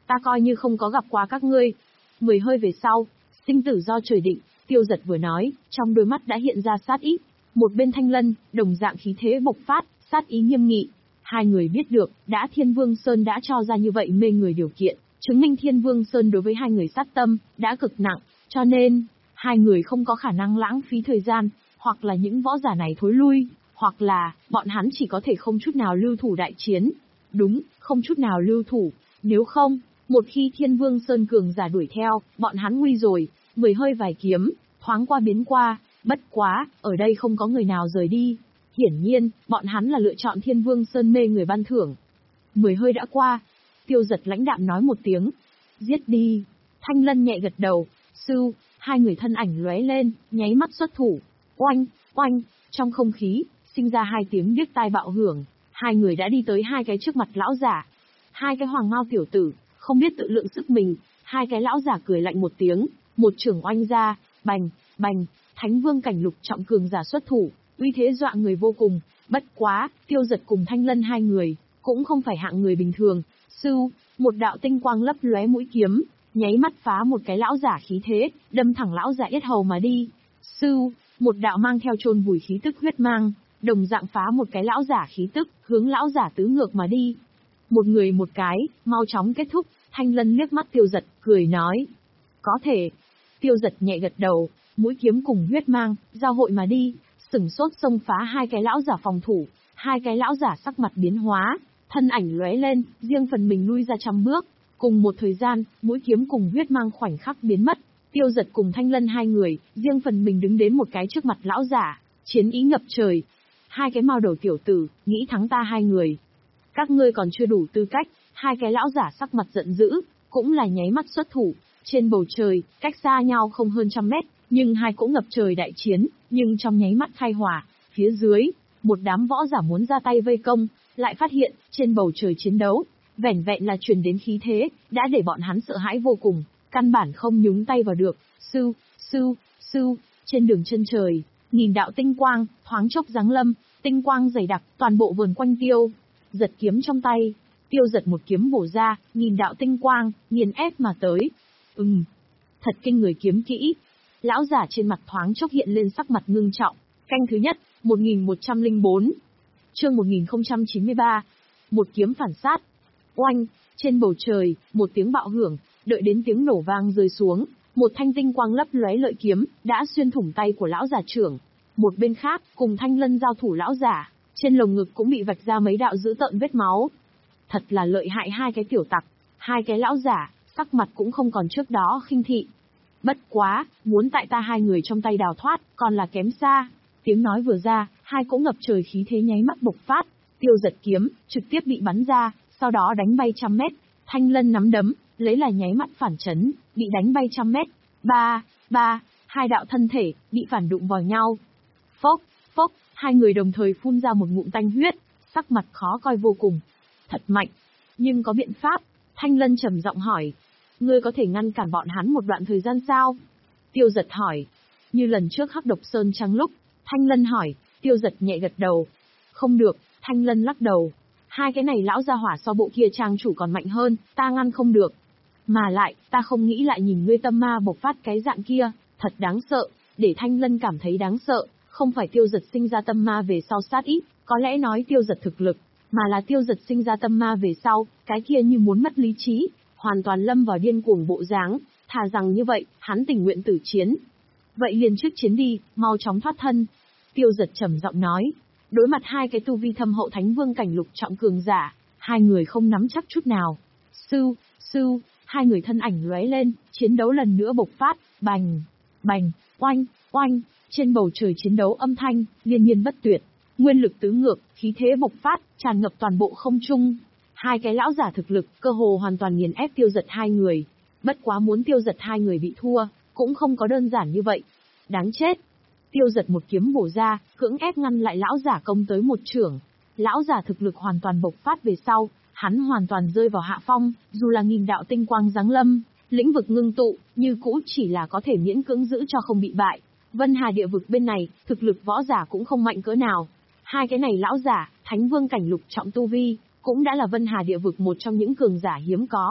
ta coi như không có gặp qua các ngươi. Mười hơi về sau, sinh tử do trời định, Tiêu Dật vừa nói, trong đôi mắt đã hiện ra sát ý. Một bên Thanh Lân, đồng dạng khí thế bộc phát, sát ý nghiêm nghị. Hai người biết được, đã Thiên Vương Sơn đã cho ra như vậy mê người điều kiện, chứng minh Thiên Vương Sơn đối với hai người sát tâm, đã cực nặng, cho nên, hai người không có khả năng lãng phí thời gian, hoặc là những võ giả này thối lui, hoặc là, bọn hắn chỉ có thể không chút nào lưu thủ đại chiến. Đúng, không chút nào lưu thủ, nếu không, một khi Thiên Vương Sơn cường giả đuổi theo, bọn hắn nguy rồi. Mười hơi vài kiếm, thoáng qua biến qua, bất quá, ở đây không có người nào rời đi. Hiển nhiên, bọn hắn là lựa chọn Thiên Vương Sơn mê người ban thưởng. Mười hơi đã qua, Tiêu Dật lãnh đạm nói một tiếng. Giết đi. Thanh Lân nhẹ gật đầu, sư, hai người thân ảnh lóe lên, nháy mắt xuất thủ. Oanh, oanh, trong không khí, sinh ra hai tiếng điếc tai bạo hưởng. Hai người đã đi tới hai cái trước mặt lão giả. Hai cái hoàng mao tiểu tử, không biết tự lượng sức mình. Hai cái lão giả cười lạnh một tiếng, một trưởng oanh ra, bành, bành, Thánh Vương cảnh lục trọng cường giả xuất thủ, uy thế dọa người vô cùng. Bất quá, Tiêu Dật cùng Thanh Lân hai người, cũng không phải hạng người bình thường. Sư, một đạo tinh quang lấp lóe mũi kiếm, nháy mắt phá một cái lão giả khí thế, đâm thẳng lão giả yết hầu mà đi. Sư, một đạo mang theo chôn vùi khí tức huyết mang, đồng dạng phá một cái lão giả khí tức, hướng lão giả tứ ngược mà đi. Một người một cái, mau chóng kết thúc. Thanh Lân liếc mắt Tiêu Dật, cười nói. Có thể. Tiêu Dật nhẹ gật đầu, mũi kiếm cùng huyết mang, giao hội mà đi, sửng sốt xông phá hai cái lão giả phòng thủ. Hai cái lão giả sắc mặt biến hóa, thân ảnh lóe lên, riêng phần mình lui ra trăm bước. Cùng một thời gian, mũi kiếm cùng huyết mang khoảnh khắc biến mất. Tiêu Dật cùng Thanh Lân hai người, riêng phần mình đứng đến một cái trước mặt lão giả, chiến ý ngập trời. Hai cái mao đầu tiểu tử, nghĩ thắng ta hai người. Các ngươi còn chưa đủ tư cách. Hai cái lão giả sắc mặt giận dữ, cũng là nháy mắt xuất thủ. Trên bầu trời, cách xa nhau không hơn trăm mét, nhưng hai cỗ ngập trời đại chiến, nhưng trong nháy mắt khai hỏa. Phía dưới, một đám võ giả muốn ra tay vây công, lại phát hiện, trên bầu trời chiến đấu, vẻn vẹn là truyền đến khí thế, đã để bọn hắn sợ hãi vô cùng, căn bản không nhúng tay vào được. Sư, sư, sư, trên đường chân trời, nghìn đạo tinh quang, thoáng chốc giáng lâm, tinh quang dày đặc, toàn bộ vườn quanh Tiêu Dật kiếm trong tay. Tiêu Dật một kiếm bổ ra, nghìn đạo tinh quang, nghiền ép mà tới. Ừm, thật kinh người kiếm kỹ. Lão giả trên mặt thoáng chốc hiện lên sắc mặt ngưng trọng. Canh thứ nhất, một nghìn một trăm lẻ bốn. Chương một nghìn không trăm chín mươi ba. Một kiếm phản sát. Oanh, trên bầu trời, một tiếng bạo hưởng, đợi đến tiếng nổ vang rơi xuống, một thanh tinh quang lấp lóe lợi kiếm, đã xuyên thủng tay của lão giả trưởng. Một bên khác, cùng Thanh Lân giao thủ lão giả, trên lồng ngực cũng bị vạch ra mấy đạo dữ tợn vết máu. Thật là lợi hại hai cái tiểu tặc, hai cái lão giả, sắc mặt cũng không còn trước đó khinh thị. Bất quá, muốn tại ta hai người trong tay đào thoát, còn là kém xa. Tiếng nói vừa ra, hai cỗ ngập trời khí thế nháy mắt bộc phát, Tiêu Dật kiếm, trực tiếp bị bắn ra, sau đó đánh bay trăm mét. Thanh Lân nắm đấm, lấy là nháy mắt phản chấn, bị đánh bay trăm mét. Ba, ba, hai đạo thân thể, bị phản đụng vào nhau. Phốc, phốc, hai người đồng thời phun ra một ngụm tanh huyết, sắc mặt khó coi vô cùng. Thật mạnh, nhưng có biện pháp. Thanh Lân trầm giọng hỏi. Ngươi có thể ngăn cản bọn hắn một đoạn thời gian sao? Tiêu Dật hỏi. Như lần trước Hắc Độc Sơn Trăng lúc, Thanh Lân hỏi, Tiêu Dật nhẹ gật đầu. Không được, Thanh Lân lắc đầu. Hai cái này lão gia hỏa so bộ kia trang chủ còn mạnh hơn, ta ngăn không được. Mà lại, ta không nghĩ lại nhìn ngươi tâm ma bộc phát cái dạng kia, thật đáng sợ. Để Thanh Lân cảm thấy đáng sợ, không phải Tiêu Dật sinh ra tâm ma về sau sát ít, có lẽ nói Tiêu Dật thực lực, mà là Tiêu Dật sinh ra tâm ma về sau, cái kia như muốn mất lý trí, hoàn toàn lâm vào điên cuồng bộ dáng, thà rằng như vậy, hắn tình nguyện tử chiến. Vậy liền trước chiến đi, mau chóng thoát thân. Tiêu Dật trầm giọng nói. Đối mặt hai cái tu vi thâm hậu Thánh Vương cảnh lục trọng cường giả, hai người không nắm chắc chút nào. Sư, sư, hai người thân ảnh lóe lên, chiến đấu lần nữa bộc phát, bành, bành, oanh, oanh, trên bầu trời chiến đấu âm thanh, liên miên bất tuyệt, nguyên lực tứ ngược, khí thế bộc phát, tràn ngập toàn bộ không trung. Hai cái lão giả thực lực, cơ hồ hoàn toàn nghiền ép Tiêu Dật hai người. Bất quá muốn Tiêu Dật hai người bị thua, cũng không có đơn giản như vậy. Đáng chết. Tiêu Dật một kiếm bổ ra, cưỡng ép ngăn lại lão giả công tới một chưởng. Lão giả thực lực hoàn toàn bộc phát về sau, hắn hoàn toàn rơi vào hạ phong, dù là nghìn đạo tinh quang giáng lâm, lĩnh vực ngưng tụ, như cũ chỉ là có thể miễn cưỡng giữ cho không bị bại. Vân Hà địa vực bên này, thực lực võ giả cũng không mạnh cỡ nào. Hai cái này lão giả, Thánh Vương cảnh lục trọng tu vi, cũng đã là Vân Hà địa vực một trong những cường giả hiếm có.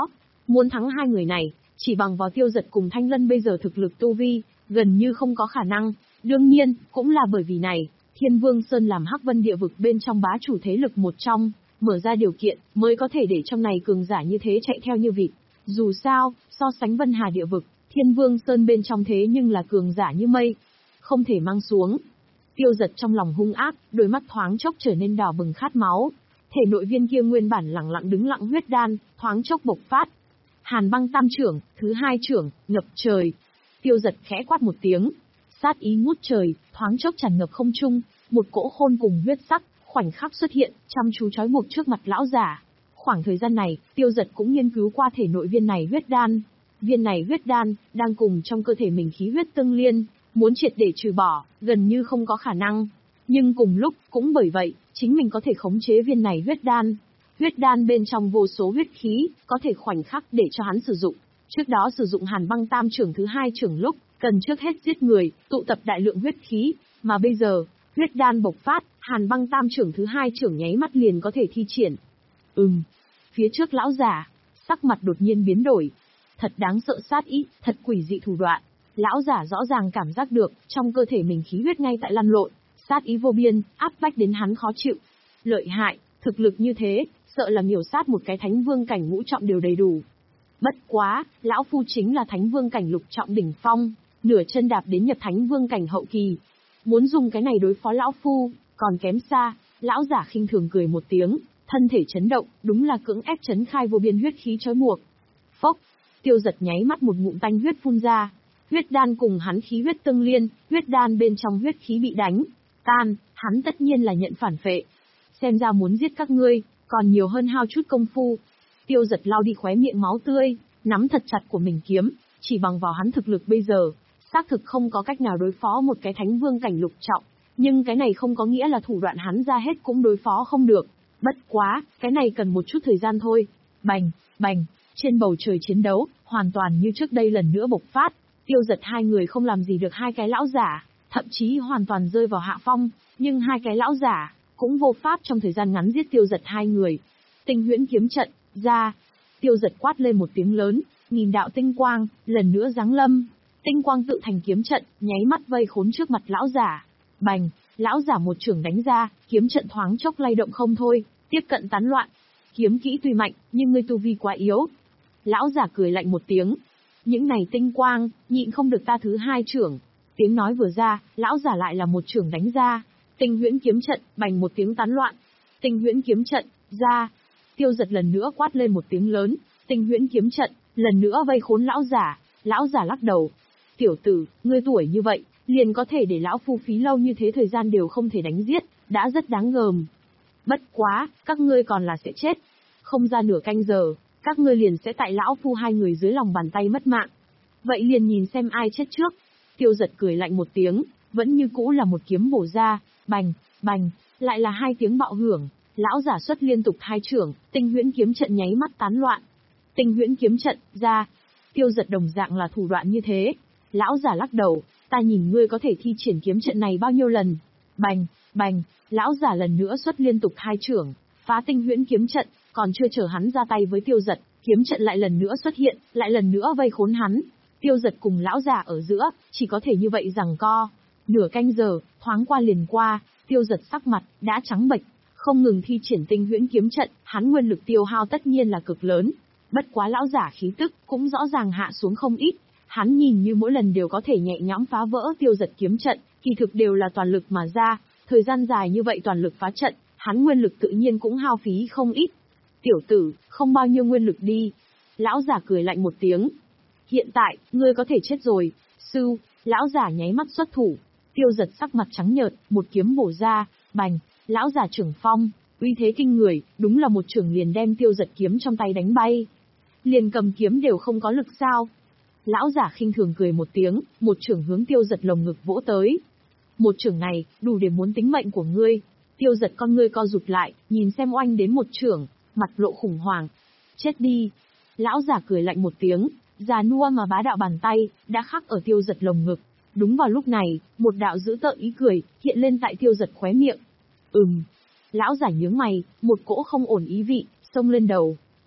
Muốn thắng hai người này, chỉ bằng vào Tiêu Dật cùng Thanh Lân bây giờ thực lực tu vi, gần như không có khả năng. Đương nhiên, cũng là bởi vì này, Thiên Vương Sơn làm Hắc Vân địa vực bên trong bá chủ thế lực một trong, mở ra điều kiện, mới có thể để trong này cường giả như thế chạy theo như vịt. Dù sao, so sánh Vân Hà địa vực, Thiên Vương Sơn bên trong thế nhưng là cường giả như mây. Không thể mang xuống. Tiêu Dật trong lòng hung ác, đôi mắt thoáng chốc trở nên đỏ bừng khát máu. Thể nội viên kia nguyên bản lặng lặng đứng lặng huyết đan, thoáng chốc bộc phát. Hàn băng tam trưởng, thứ hai trưởng, ngập trời. Tiêu Dật khẽ quát một tiếng. Sát ý ngút trời, thoáng chốc tràn ngập không trung, một cỗ khôn cùng huyết sắc, khoảnh khắc xuất hiện, chăm chú trói buộc trước mặt lão giả. Khoảng thời gian này, Tiêu Dật cũng nghiên cứu qua thể nội viên này huyết đan. Viên này huyết đan, đang cùng trong cơ thể mình khí huyết tương liên, muốn triệt để trừ bỏ, gần như không có khả năng. Nhưng cùng lúc, cũng bởi vậy, chính mình có thể khống chế viên này huyết đan. Huyết đan bên trong vô số huyết khí, có thể khoảnh khắc để cho hắn sử dụng. Trước đó sử dụng hàn băng tam trưởng thứ hai trưởng lúc, cần trước hết giết người, tụ tập đại lượng huyết khí, mà bây giờ, huyết đan bộc phát, hàn băng tam trưởng thứ hai trưởng nháy mắt liền có thể thi triển. Ừm, phía trước lão giả, sắc mặt đột nhiên biến đổi. Thật đáng sợ sát ý, thật quỷ dị thủ đoạn. Lão giả rõ ràng cảm giác được, trong cơ thể mình khí huyết ngay tại lăn lộn, sát ý vô biên, áp bách đến hắn khó chịu. Lợi hại, thực lực như thế, sợ là miểu sát một cái thánh vương cảnh ngũ trọng đều đầy đủ. Bất quá, lão phu chính là thánh vương cảnh lục trọng đỉnh phong, nửa chân đạp đến nhập thánh vương cảnh hậu kỳ. Muốn dùng cái này đối phó lão phu, còn kém xa. Lão giả khinh thường cười một tiếng, thân thể chấn động, đúng là cưỡng ép chấn khai vô biên huyết khí trói buộc. Phốc, Tiêu Dật nháy mắt một ngụm tanh huyết phun ra. Huyết đan cùng hắn khí huyết tương liên, huyết đan bên trong huyết khí bị đánh tan, hắn tất nhiên là nhận phản phệ. Xem ra muốn giết các ngươi, còn nhiều hơn hao chút công phu. Tiêu Dật lau đi khóe miệng máu tươi, nắm thật chặt của mình kiếm, chỉ bằng vào hắn thực lực bây giờ, xác thực không có cách nào đối phó một cái thánh vương cảnh lục trọng, nhưng cái này không có nghĩa là thủ đoạn hắn ra hết cũng đối phó không được. Bất quá, cái này cần một chút thời gian thôi. Bành, bành, trên bầu trời chiến đấu, hoàn toàn như trước đây lần nữa bộc phát. Tiêu Dật hai người không làm gì được hai cái lão giả, thậm chí hoàn toàn rơi vào hạ phong, nhưng hai cái lão giả cũng vô pháp trong thời gian ngắn giết Tiêu Dật hai người. Tinh huyễn kiếm trận, ra. Tiêu Dật quát lên một tiếng lớn, nghìn đạo tinh quang, lần nữa giáng lâm. Tinh quang tự thành kiếm trận, nháy mắt vây khốn trước mặt lão giả. Bành, lão giả một chưởng đánh ra, kiếm trận thoáng chốc lay động không thôi, tiếp cận tán loạn. Kiếm kỹ tuy mạnh, nhưng ngươi tu vi quá yếu. Lão giả cười lạnh một tiếng. Những này tinh quang, nhịn không được ta thứ hai chưởng. Tiếng nói vừa ra, lão giả lại là một chưởng đánh ra. Tinh huyễn kiếm trận, bành một tiếng tán loạn. Tinh huyễn kiếm trận, ra. Tiêu Dật lần nữa quát lên một tiếng lớn. Tinh huyễn kiếm trận, lần nữa vây khốn lão giả. Lão giả lắc đầu. Tiểu tử, ngươi tuổi như vậy, liền có thể để lão phu phí lâu như thế thời gian đều không thể đánh giết, đã rất đáng gờm. Bất quá, các ngươi còn là sẽ chết. Không ra nửa canh giờ, các ngươi liền sẽ tại lão phu hai người dưới lòng bàn tay mất mạng. Vậy liền nhìn xem ai chết trước. Tiêu Dật cười lạnh một tiếng, vẫn như cũ là một kiếm bổ ra, bành, bành, lại là hai tiếng bạo hưởng. Lão giả xuất liên tục hai chưởng, tinh huyễn kiếm trận nháy mắt tán loạn. Tinh huyễn kiếm trận, ra. Tiêu Dật đồng dạng là thủ đoạn như thế. Lão giả lắc đầu, ta nhìn ngươi có thể thi triển kiếm trận này bao nhiêu lần. Bành, bành, lão giả lần nữa xuất liên tục hai chưởng, phá tinh huyễn kiếm trận, còn chưa chờ hắn ra tay với Tiêu Dật, kiếm trận lại lần nữa xuất hiện, lại lần nữa vây khốn hắn. Tiêu Dật cùng lão giả ở giữa, chỉ có thể như vậy giằng co. Nửa canh giờ, thoáng qua liền qua, Tiêu Dật sắc mặt đã trắng bệch, không ngừng thi triển tinh huyễn kiếm trận, hắn nguyên lực tiêu hao tất nhiên là cực lớn. Bất quá lão giả khí tức cũng rõ ràng hạ xuống không ít, hắn nhìn như mỗi lần đều có thể nhẹ nhõm phá vỡ Tiêu Dật kiếm trận, kỳ thực đều là toàn lực mà ra, thời gian dài như vậy toàn lực phá trận, hắn nguyên lực tự nhiên cũng hao phí không ít. Tiểu tử, không bao nhiêu nguyên lực đi. Lão giả cười lạnh một tiếng. Hiện tại, ngươi có thể chết rồi. Sư, lão giả nháy mắt xuất thủ. Tiêu Dật sắc mặt trắng nhợt, một kiếm bổ ra, bành, lão giả trưởng phong, uy thế kinh người, đúng là một chưởng liền đem Tiêu Dật kiếm trong tay đánh bay. Liền cầm kiếm đều không có lực sao? Lão giả khinh thường cười một tiếng, một chưởng hướng Tiêu Dật lồng ngực vỗ tới. Một chưởng này, đủ để muốn tính mệnh của ngươi. Tiêu Dật con ngươi co rụt lại, nhìn xem oanh đến một chưởng, mặt lộ khủng hoảng. Chết đi. Lão giả cười lạnh một tiếng, già nua mà bá đạo bàn tay, đã khắc ở Tiêu Dật lồng ngực. Đúng vào lúc này, một đạo dữ tợn ý cười, hiện lên tại Tiêu Dật khóe miệng. Ừm. Lão giả nhướng mày, một cỗ không ổn ý vị, xông lên đầu.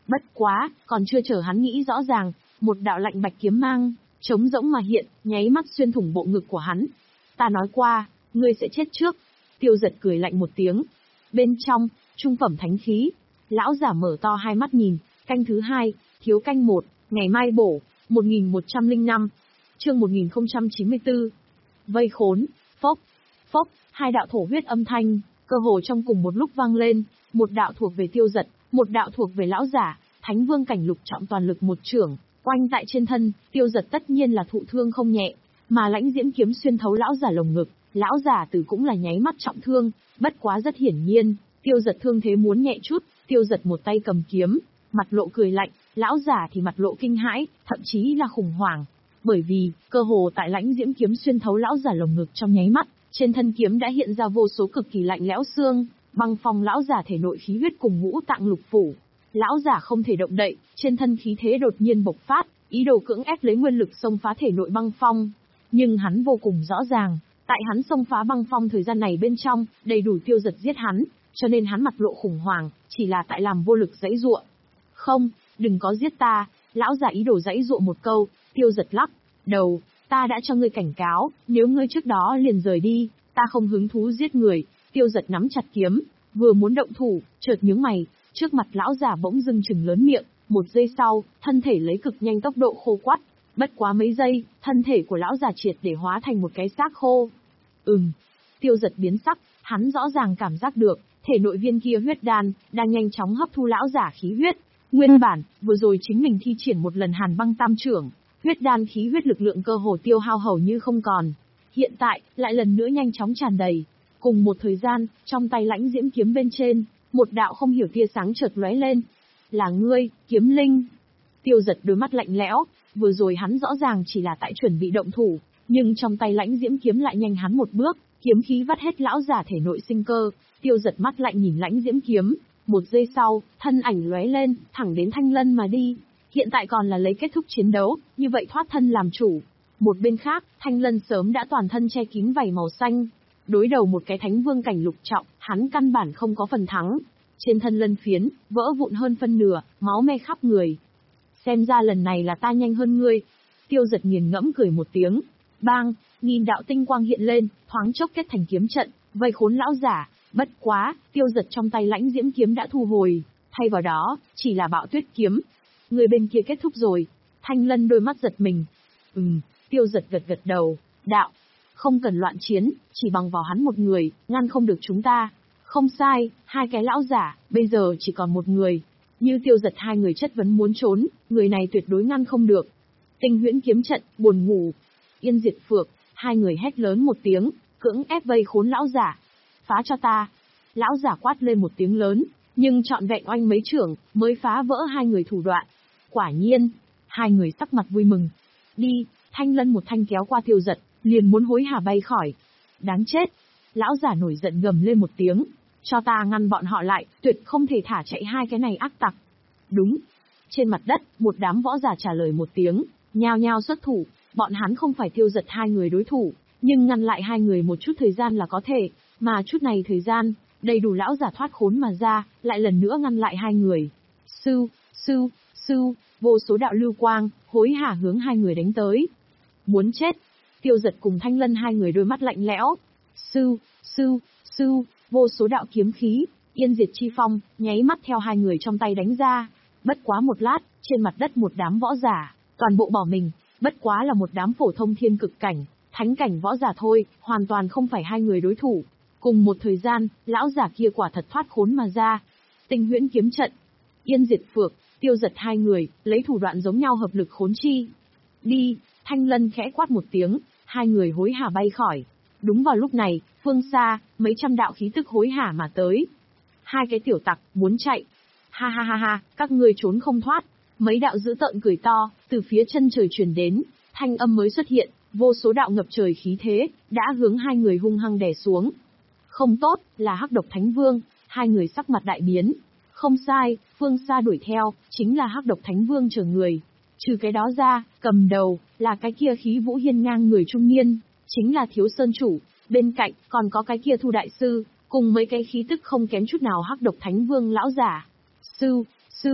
Bất quá, còn chưa chờ hắn nghĩ rõ ràng, một đạo lạnh bạch kiếm mang, trống rỗng mà hiện, nháy mắt xuyên thủng bộ ngực của hắn. Ta nói qua, ngươi sẽ chết trước. Tiêu Giật cười lạnh một tiếng. Bên trong, trung phẩm thánh khí. Lão giả mở to hai mắt nhìn, canh thứ hai, thiếu canh một, ngày mai bổ, một nghìn một trăm lẻ năm. Chương một nghìn không trăm chín mươi tư. Vây khốn, phốc, phốc, hai đạo thổ huyết âm thanh, cơ hồ trong cùng một lúc vang lên, một đạo thuộc về Tiêu Giật, một đạo thuộc về lão giả, Thánh Vương cảnh lục trọng toàn lực một chưởng, oanh tại trên thân, Tiêu Giật tất nhiên là thụ thương không nhẹ, mà lãnh diễm kiếm xuyên thấu lão giả lồng ngực, lão giả tử cũng là nháy mắt trọng thương, bất quá rất hiển nhiên, Tiêu Giật thương thế muốn nhẹ chút, Tiêu Giật một tay cầm kiếm, mặt lộ cười lạnh, lão giả thì mặt lộ kinh hãi, thậm chí là khủng hoảng, bởi vì, cơ hồ tại lãnh diễm kiếm xuyên thấu lão giả lồng ngực trong nháy mắt, trên thân kiếm đã hiện ra vô số cực kỳ lạnh lẽo xương, băng phong lão giả thể nội khí huyết cùng ngũ tạng lục phủ. Lão giả không thể động đậy, trên thân khí thế đột nhiên bộc phát, ý đồ cưỡng ép lấy nguyên lực xông phá thể nội băng phong. Nhưng hắn vô cùng rõ ràng, tại hắn xông phá băng phong thời gian này bên trong, đầy đủ Tiêu Giật giết hắn, cho nên hắn mặt lộ khủng hoảng, chỉ là tại làm vô lực giãy giụa. Không, đừng có giết ta, lão giả ý đồ giãy giụa một câu, Tiêu Giật lắc đầu, ta đã cho ngươi cảnh cáo, nếu ngươi trước đó liền rời đi, ta không hứng thú giết người. Tiêu Giật nắm chặt kiếm, vừa muốn động thủ, chợt nhướng mày, trước mặt lão giả bỗng dưng trừng lớn miệng, một giây sau, thân thể lấy cực nhanh tốc độ khô quắt, bất quá mấy giây, thân thể của lão già triệt để hóa thành một cái xác khô. Ừm, Tiêu Giật biến sắc, hắn rõ ràng cảm giác được, thể nội viên kia huyết đan đang nhanh chóng hấp thu lão giả khí huyết. Nguyên bản, vừa rồi chính mình thi triển một lần Hàn Băng Tam Chưởng, huyết đan khí huyết lực lượng cơ hồ tiêu hao hầu như không còn. Hiện tại, lại lần nữa nhanh chóng tràn đầy. Cùng một thời gian, trong tay lãnh diễm kiếm bên trên, một đạo không hiểu tia sáng chợt lóe lên. Là ngươi, Kiếm Linh. Tiêu Giật đôi mắt lạnh lẽo, vừa rồi hắn rõ ràng chỉ là tại chuẩn bị động thủ, nhưng trong tay lãnh diễm kiếm lại nhanh hắn một bước, kiếm khí vắt hết lão giả thể nội sinh cơ. Tiêu Giật mắt lạnh nhìn lãnh diễm kiếm, một giây sau, thân ảnh lóe lên, thẳng đến Thanh Lân mà đi. Hiện tại còn là lấy kết thúc chiến đấu, như vậy thoát thân làm chủ. Một bên khác, Thanh Lân sớm đã toàn thân che kín vảy màu xanh. Đối đầu một cái Thánh Vương cảnh lục trọng, hắn căn bản không có phần thắng. Trên thân lân phiến, vỡ vụn hơn phân nửa, máu me khắp người. Xem ra lần này là ta nhanh hơn ngươi. Tiêu Giật nghiền ngẫm cười một tiếng. Bang, nghìn đạo tinh quang hiện lên, thoáng chốc kết thành kiếm trận, vây khốn lão giả. Bất quá, Tiêu Giật trong tay lãnh diễm kiếm đã thu hồi, thay vào đó, chỉ là bạo tuyết kiếm. Người bên kia kết thúc rồi. Thanh Lân đôi mắt giật mình. Ừm, Tiêu Giật gật gật đầu. Đạo, không cần loạn chiến, chỉ bằng vào hắn một người, ngăn không được chúng ta. Không sai, hai cái lão giả, bây giờ chỉ còn một người. Như Tiêu Giật hai người chất vấn muốn trốn, người này tuyệt đối ngăn không được. Tinh huyễn kiếm trận, buồn ngủ. Yên diệt phược, hai người hét lớn một tiếng, cưỡng ép vây khốn lão giả. Phá cho ta. Lão giả quát lên một tiếng lớn, nhưng trọn vẹn oanh mấy chưởng, mới phá vỡ hai người thủ đoạn. Quả nhiên, hai người sắc mặt vui mừng. Đi, Thanh Lân một thanh kéo qua Tiêu Giật, liền muốn hối hả bay khỏi. Đáng chết. Lão giả nổi giận gầm lên một tiếng. Cho ta ngăn bọn họ lại, tuyệt không thể thả chạy hai cái này ác tặc. Đúng. Trên mặt đất, một đám võ giả trả lời một tiếng, nhao nhao xuất thủ. Bọn hắn không phải Tiêu Giật hai người đối thủ, nhưng ngăn lại hai người một chút thời gian là có thể, mà chút này thời gian, đầy đủ lão giả thoát khốn mà ra, lại lần nữa ngăn lại hai người. Sư, sư, sư, vô số đạo lưu quang, hối hả hướng hai người đánh tới. Muốn chết. Tiêu Giật cùng Thanh Lân hai người đôi mắt lạnh lẽo. Sư, sư, sư, vô số đạo kiếm khí, yên diệt chi phong, nháy mắt theo hai người trong tay đánh ra. Bất quá một lát, trên mặt đất một đám võ giả, toàn bộ bỏ mình, bất quá là một đám phổ thông thiên cực cảnh, thánh cảnh võ giả thôi, hoàn toàn không phải hai người đối thủ. Cùng một thời gian, lão giả kia quả thật thoát khốn mà ra. Tinh huyễn kiếm trận, yên diệt phược, Tiêu Giật hai người, lấy thủ đoạn giống nhau hợp lực khốn chi. Đi, Thanh Lân khẽ quát một tiếng, hai người hối hả bay khỏi. Đúng vào lúc này, phương xa, mấy trăm đạo khí tức hối hả mà tới. Hai cái tiểu tặc, muốn chạy. Ha ha ha ha, các ngươi trốn không thoát. Mấy đạo dữ tợn cười to, từ phía chân trời truyền đến, thanh âm mới xuất hiện, vô số đạo ngập trời khí thế, đã hướng hai người hung hăng đè xuống. Không tốt, là Hắc Độc Thánh Vương, hai người sắc mặt đại biến. Không sai, phương xa đuổi theo, chính là Hắc Độc Thánh Vương chờ người. Trừ cái đó ra, cầm đầu, là cái kia khí vũ hiên ngang người trung niên, chính là Thiếu Sơn Chủ, bên cạnh, còn có cái kia Thu Đại Sư, cùng mấy cái khí tức không kém chút nào Hắc Độc Thánh Vương lão giả. Sư, sư,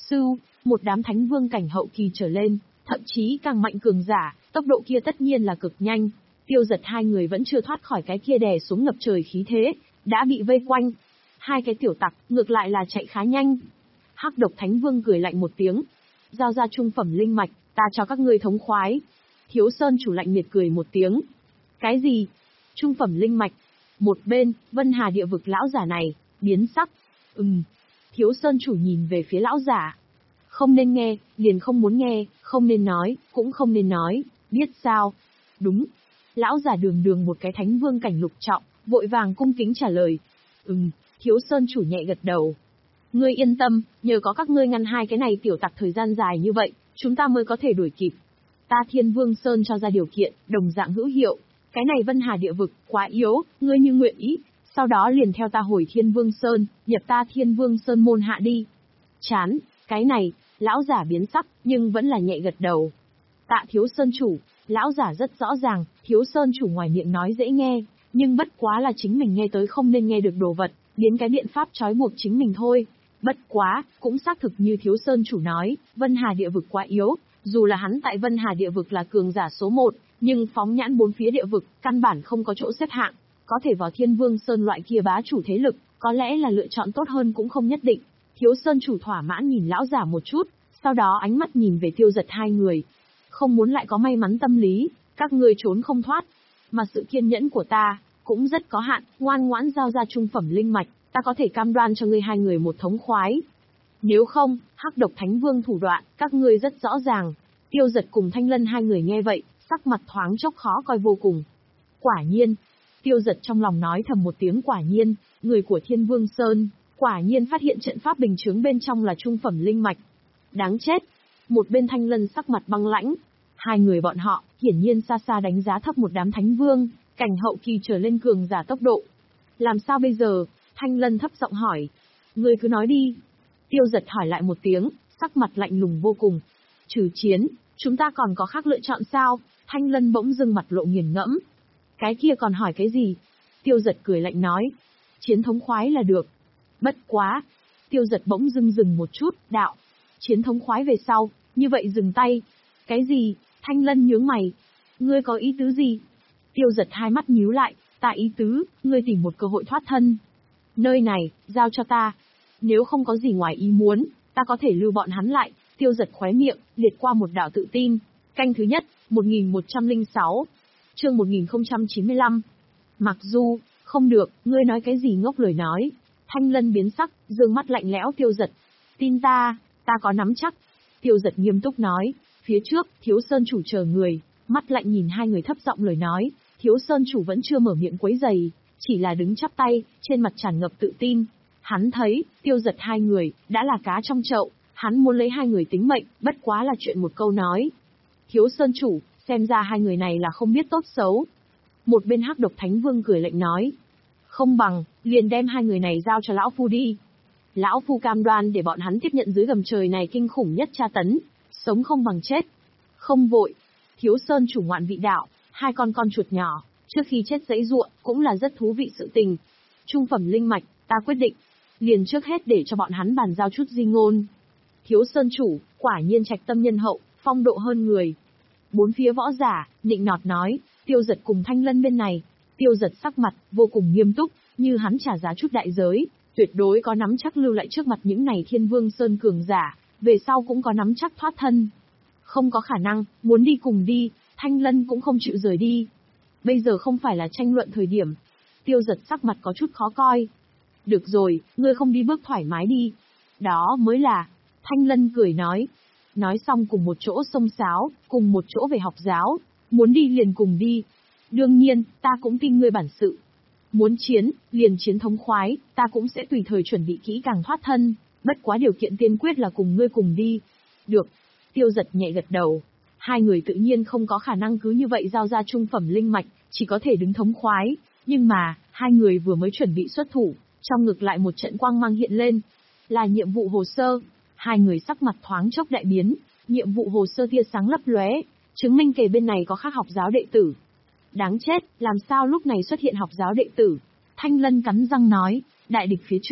sư, một đám thánh vương cảnh hậu kỳ trở lên, thậm chí càng mạnh cường giả, tốc độ kia tất nhiên là cực nhanh. Tiêu Giật hai người vẫn chưa thoát khỏi cái kia đè xuống ngập trời khí thế, đã bị vây quanh. Hai cái tiểu tặc, ngược lại là chạy khá nhanh. Hắc Độc Thánh Vương cười lạnh một tiếng. Giao ra trung phẩm linh mạch, ta cho các ngươi thống khoái. Thiếu Sơn chủ lạnh miệt cười một tiếng. Cái gì? Trung phẩm linh mạch? Một bên, Vân Hà địa vực lão giả này, biến sắc. Ừm. Thiếu Sơn chủ nhìn về phía lão giả. Không nên nghe, liền không muốn nghe, không nên nói, cũng không nên nói, biết sao? Đúng. Lão giả đường đường một cái thánh vương cảnh lục trọng, vội vàng cung kính trả lời. Ừm, Thiếu Sơn chủ nhẹ gật đầu. Ngươi yên tâm, nhờ có các ngươi ngăn hai cái này tiểu tặc thời gian dài như vậy, chúng ta mới có thể đuổi kịp. Ta Thiên Vương Sơn cho ra điều kiện, đồng dạng hữu hiệu. Cái này Vân Hà địa vực, quá yếu, ngươi như nguyện ý, sau đó liền theo ta hồi Thiên Vương Sơn, nhập ta Thiên Vương Sơn môn hạ đi. Chán, cái này, lão giả biến sắc, nhưng vẫn là nhẹ gật đầu. Tạ Thiếu Sơn chủ, lão giả rất rõ ràng, Thiếu Sơn chủ ngoài miệng nói dễ nghe, nhưng bất quá là chính mình nghe tới không nên nghe được đồ vật, biến cái biện pháp trói buộc chính mình thôi. Bất quá, cũng xác thực như Thiếu Sơn chủ nói, Vân Hà địa vực quá yếu, dù là hắn tại Vân Hà địa vực là cường giả số một, nhưng phóng nhãn bốn phía địa vực, căn bản không có chỗ xếp hạng, có thể vào Thiên Vương Sơn loại kia bá chủ thế lực, có lẽ là lựa chọn tốt hơn cũng không nhất định. Thiếu Sơn chủ thỏa mãn nhìn lão giả một chút, sau đó ánh mắt nhìn về Tiêu Giật hai người. Không muốn lại có may mắn tâm lý, các ngươi trốn không thoát, mà sự kiên nhẫn của ta cũng rất có hạn, ngoan ngoãn giao ra trung phẩm linh mạch, ta có thể cam đoan cho ngươi hai người một thống khoái. Nếu không, Hắc Độc Thánh Vương thủ đoạn, các ngươi rất rõ ràng. Tiêu Giật cùng Thanh Lân hai người nghe vậy, sắc mặt thoáng chốc khó coi vô cùng. Quả nhiên, Tiêu Giật trong lòng nói thầm một tiếng quả nhiên, người của Thiên Vương Sơn, quả nhiên phát hiện trận pháp bình chướng bên trong là trung phẩm linh mạch. Đáng chết. Một bên Thanh Lân sắc mặt băng lãnh. Hai người bọn họ, hiển nhiên xa xa đánh giá thấp một đám thánh vương, cảnh hậu kỳ trở lên cường giả tốc độ. Làm sao bây giờ? Thanh Lân thấp giọng hỏi. Ngươi cứ nói đi. Tiêu Giật hỏi lại một tiếng, sắc mặt lạnh lùng vô cùng. Trừ chiến, chúng ta còn có khác lựa chọn sao? Thanh Lân bỗng dưng mặt lộ nghiền ngẫm. Cái kia còn hỏi cái gì? Tiêu Giật cười lạnh nói. Chiến thống khoái là được. Bất quá. Tiêu Giật bỗng dưng dừng một chút, đạo. Chiến thống khoái về sau, như vậy dừng tay. Cái gì? Thanh Lân nhướng mày. Ngươi có ý tứ gì? Tiêu Giật hai mắt nhíu lại, ta ý tứ, ngươi tìm một cơ hội thoát thân. Nơi này, giao cho ta. Nếu không có gì ngoài ý muốn, ta có thể lưu bọn hắn lại. Tiêu Giật khóe miệng, liệt qua một đạo tự tin. Canh thứ nhất, một nghìn một trăm lẻ sáu. Chương một nghìn không trăm chín mươi lăm. Mặc dù, không được, ngươi nói cái gì ngốc lời nói. Thanh Lân biến sắc, dương mắt lạnh lẽo Tiêu Giật. Tin ta, ta có nắm chắc. Tiêu Giật nghiêm túc nói. Phía trước, Thiếu Sơn chủ chờ người, mắt lạnh nhìn hai người thấp giọng lời nói. Thiếu Sơn chủ vẫn chưa mở miệng quấy giày, chỉ là đứng chắp tay, trên mặt tràn ngập tự tin. Hắn thấy, Tiêu Giật hai người, đã là cá trong chậu, hắn muốn lấy hai người tính mệnh, bất quá là chuyện một câu nói. Thiếu Sơn chủ, xem ra hai người này là không biết tốt xấu. Một bên Hắc Độc Thánh Vương cười lạnh nói. Không bằng, liền đem hai người này giao cho lão phu đi. Lão phu cam đoan để bọn hắn tiếp nhận dưới gầm trời này kinh khủng nhất tra tấn, sống không bằng chết. Không vội. Thiếu Sơn chủ ngoạn vị đạo, hai con con chuột nhỏ, trước khi chết giãy giụa, cũng là rất thú vị sự tình. Trung phẩm linh mạch, ta quyết định. Liền trước hết để cho bọn hắn bàn giao chút di ngôn. Thiếu Sơn chủ, quả nhiên trạch tâm nhân hậu, phong độ hơn người. Bốn phía võ giả, nịnh nọt nói, Tiêu Giật cùng Thanh Lân bên này. Tiêu Giật sắc mặt, vô cùng nghiêm túc, như hắn trả giá chút đại giới, tuyệt đối có nắm chắc lưu lại trước mặt những này Thiên Vương Sơn cường giả, về sau cũng có nắm chắc thoát thân. Không có khả năng, muốn đi cùng đi, Thanh Lân cũng không chịu rời đi. Bây giờ không phải là tranh luận thời điểm. Tiêu Giật sắc mặt có chút khó coi. Được rồi, ngươi không đi bước thoải mái đi. Đó mới là. Thanh Lân cười nói. Nói xong cùng một chỗ xông xáo, cùng một chỗ về học giáo. Muốn đi liền cùng đi. Đương nhiên, ta cũng tin ngươi bản sự. Muốn chiến, liền chiến thống khoái, ta cũng sẽ tùy thời chuẩn bị kỹ càng thoát thân. Bất quá điều kiện tiên quyết là cùng ngươi cùng đi. Được. Tiêu Giật nhẹ gật đầu. Hai người tự nhiên không có khả năng cứ như vậy giao ra trung phẩm linh mạch, chỉ có thể đứng thống khoái. Nhưng mà, hai người vừa mới chuẩn bị xuất thủ, trong ngực lại một trận quang mang hiện lên. Là nhiệm vụ hồ sơ. Hai người sắc mặt thoáng chốc đại biến, nhiệm vụ hồ sơ tia sáng lấp lóe, chứng minh kề bên này có khác học giáo đệ tử. Đáng chết, làm sao lúc này xuất hiện học giáo đệ tử? Thanh Lân cắn răng nói, đại địch phía trước,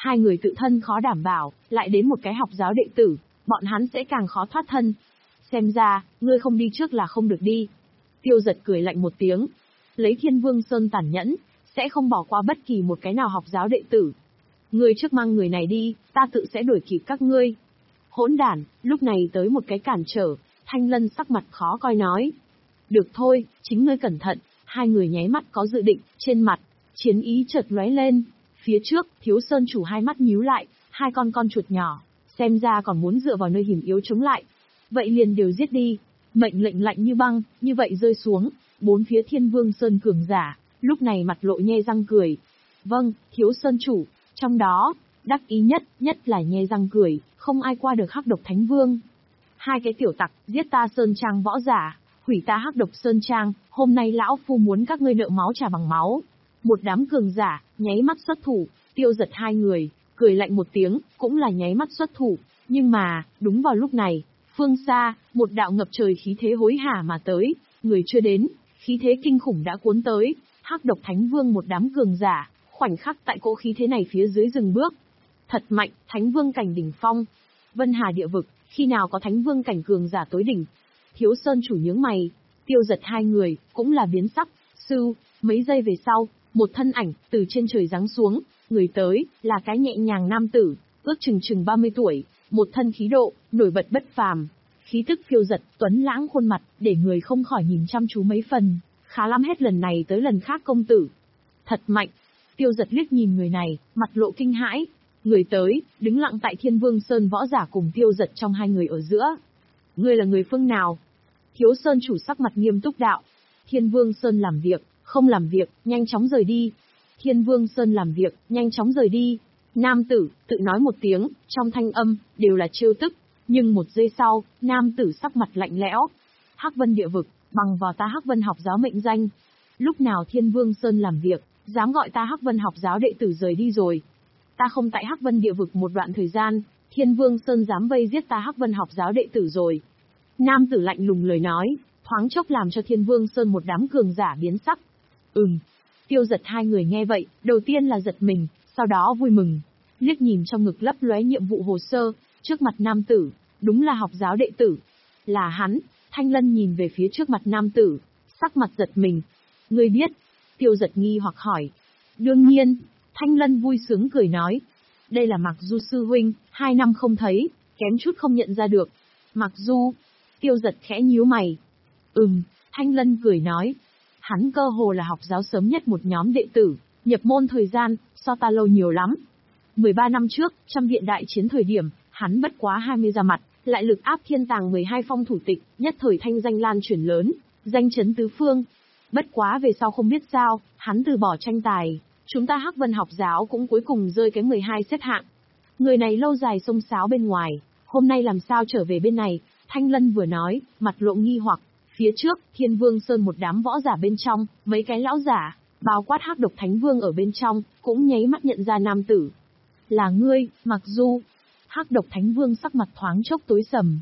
Hai người tự thân khó đảm bảo, lại đến một cái học giáo đệ tử, bọn hắn sẽ càng khó thoát thân. Xem ra, ngươi không đi trước là không được đi. Tiêu Giật cười lạnh một tiếng. Lấy Thiên Vương Sơn tàn nhẫn, sẽ không bỏ qua bất kỳ một cái nào học giáo đệ tử. Ngươi trước mang người này đi, ta tự sẽ đuổi kịp các ngươi. Hỗn đản, lúc này tới một cái cản trở, Thanh Lân sắc mặt khó coi nói. Được thôi, chính ngươi cẩn thận. Hai người nháy mắt có dự định, trên mặt, chiến ý chợt lóe lên. Phía trước, Thiếu Sơn chủ hai mắt nhíu lại, hai con con chuột nhỏ, xem ra còn muốn dựa vào nơi hiểm yếu chống lại. Vậy liền đều giết đi. Mệnh lệnh lạnh như băng, như vậy rơi xuống, bốn phía Thiên Vương Sơn cường giả, lúc này mặt lộ nhe răng cười. Vâng, Thiếu Sơn chủ, trong đó, đắc ý nhất, nhất là nhe răng cười, không ai qua được Hắc Độc Thánh Vương. Hai cái tiểu tặc, giết ta Sơn Trang võ giả, hủy ta Hắc Độc Sơn Trang, hôm nay lão phu muốn các ngươi nợ máu trả bằng máu. Một đám cường giả, nháy mắt xuất thủ, Tiêu Giật hai người, cười lạnh một tiếng, cũng là nháy mắt xuất thủ, nhưng mà, đúng vào lúc này, phương xa, một đạo ngập trời khí thế hối hả mà tới, người chưa đến, khí thế kinh khủng đã cuốn tới, Hắc Độc Thánh Vương một đám cường giả, khoảnh khắc tại cỗ khí thế này phía dưới dừng bước. Thật mạnh, Thánh Vương cảnh đỉnh phong. Vân Hà địa vực, khi nào có Thánh Vương cảnh cường giả tối đỉnh? Thiếu Sơn chủ nhướng mày, Tiêu Giật hai người, cũng là biến sắc, sư, mấy giây về sau, một thân ảnh, từ trên trời giáng xuống, người tới, là cái nhẹ nhàng nam tử, ước chừng chừng ba mươi tuổi, một thân khí độ, nổi bật bất phàm, khí tức phiêu giật, tuấn lãng khuôn mặt, để người không khỏi nhìn chăm chú mấy phần, khá lắm hết lần này tới lần khác công tử. Thật mạnh, Tiêu Giật liếc nhìn người này, mặt lộ kinh hãi, người tới, đứng lặng tại Thiên Vương Sơn võ giả cùng Tiêu Giật trong hai người ở giữa. Ngươi là người phương nào? Thiếu Sơn chủ sắc mặt nghiêm túc đạo. Thiên Vương Sơn làm việc, không làm việc, nhanh chóng rời đi. Thiên Vương Sơn làm việc, nhanh chóng rời đi. Nam tử, tự nói một tiếng, trong thanh âm, đều là trêu tức. Nhưng một giây sau, nam tử sắc mặt lạnh lẽo. Hắc Vân địa vực, bằng vào ta Hắc Vân học giáo mệnh danh. Lúc nào Thiên Vương Sơn làm việc, dám gọi ta Hắc Vân học giáo đệ tử rời đi rồi. Ta không tại Hắc Vân địa vực một đoạn thời gian, Thiên Vương Sơn dám vây giết ta Hắc Vân học giáo đệ tử rồi. Nam tử lạnh lùng lời nói, thoáng chốc làm cho Thiên Vương Sơn một đám cường giả biến sắc. Ừm. Tiêu Giật hai người nghe vậy, đầu tiên là giật mình, sau đó vui mừng. Liếc nhìn trong ngực lấp lóe nhiệm vụ hồ sơ, trước mặt nam tử, đúng là học giáo đệ tử. Là hắn. Thanh Lân nhìn về phía trước mặt nam tử, sắc mặt giật mình. Ngươi biết? Tiêu Giật nghi hoặc hỏi. Đương nhiên. Thanh Lân vui sướng cười nói. Đây là Mạc Du sư huynh, hai năm không thấy, kém chút không nhận ra được. Mạc Du. Tiêu Giật khẽ nhíu mày. Ừm, Thanh Lân cười nói. Hắn cơ hồ là học giáo sớm nhất một nhóm đệ tử, nhập môn thời gian, so ta lâu nhiều lắm. mười ba năm trước, trong viện đại chiến thời điểm, hắn bất quá hai mươi ra mặt, lại lực áp thiên tàng mười hai phong thủ tịch, nhất thời thanh danh lan truyền lớn, danh chấn tứ phương. Bất quá về sau không biết sao, hắn từ bỏ tranh tài, chúng ta Hắc Vân học giáo cũng cuối cùng rơi cái mười hai xếp hạng. Người này lâu dài xông xáo bên ngoài, hôm nay làm sao trở về bên này? Thanh Lân vừa nói, mặt lộ nghi hoặc. Phía trước, Thiên Vương Sơn một đám võ giả bên trong, mấy cái lão giả, bao quát Hắc Độc Thánh Vương ở bên trong, cũng nháy mắt nhận ra nam tử. Là ngươi, Mạc Du. Hắc Độc Thánh Vương sắc mặt thoáng chốc tối sầm.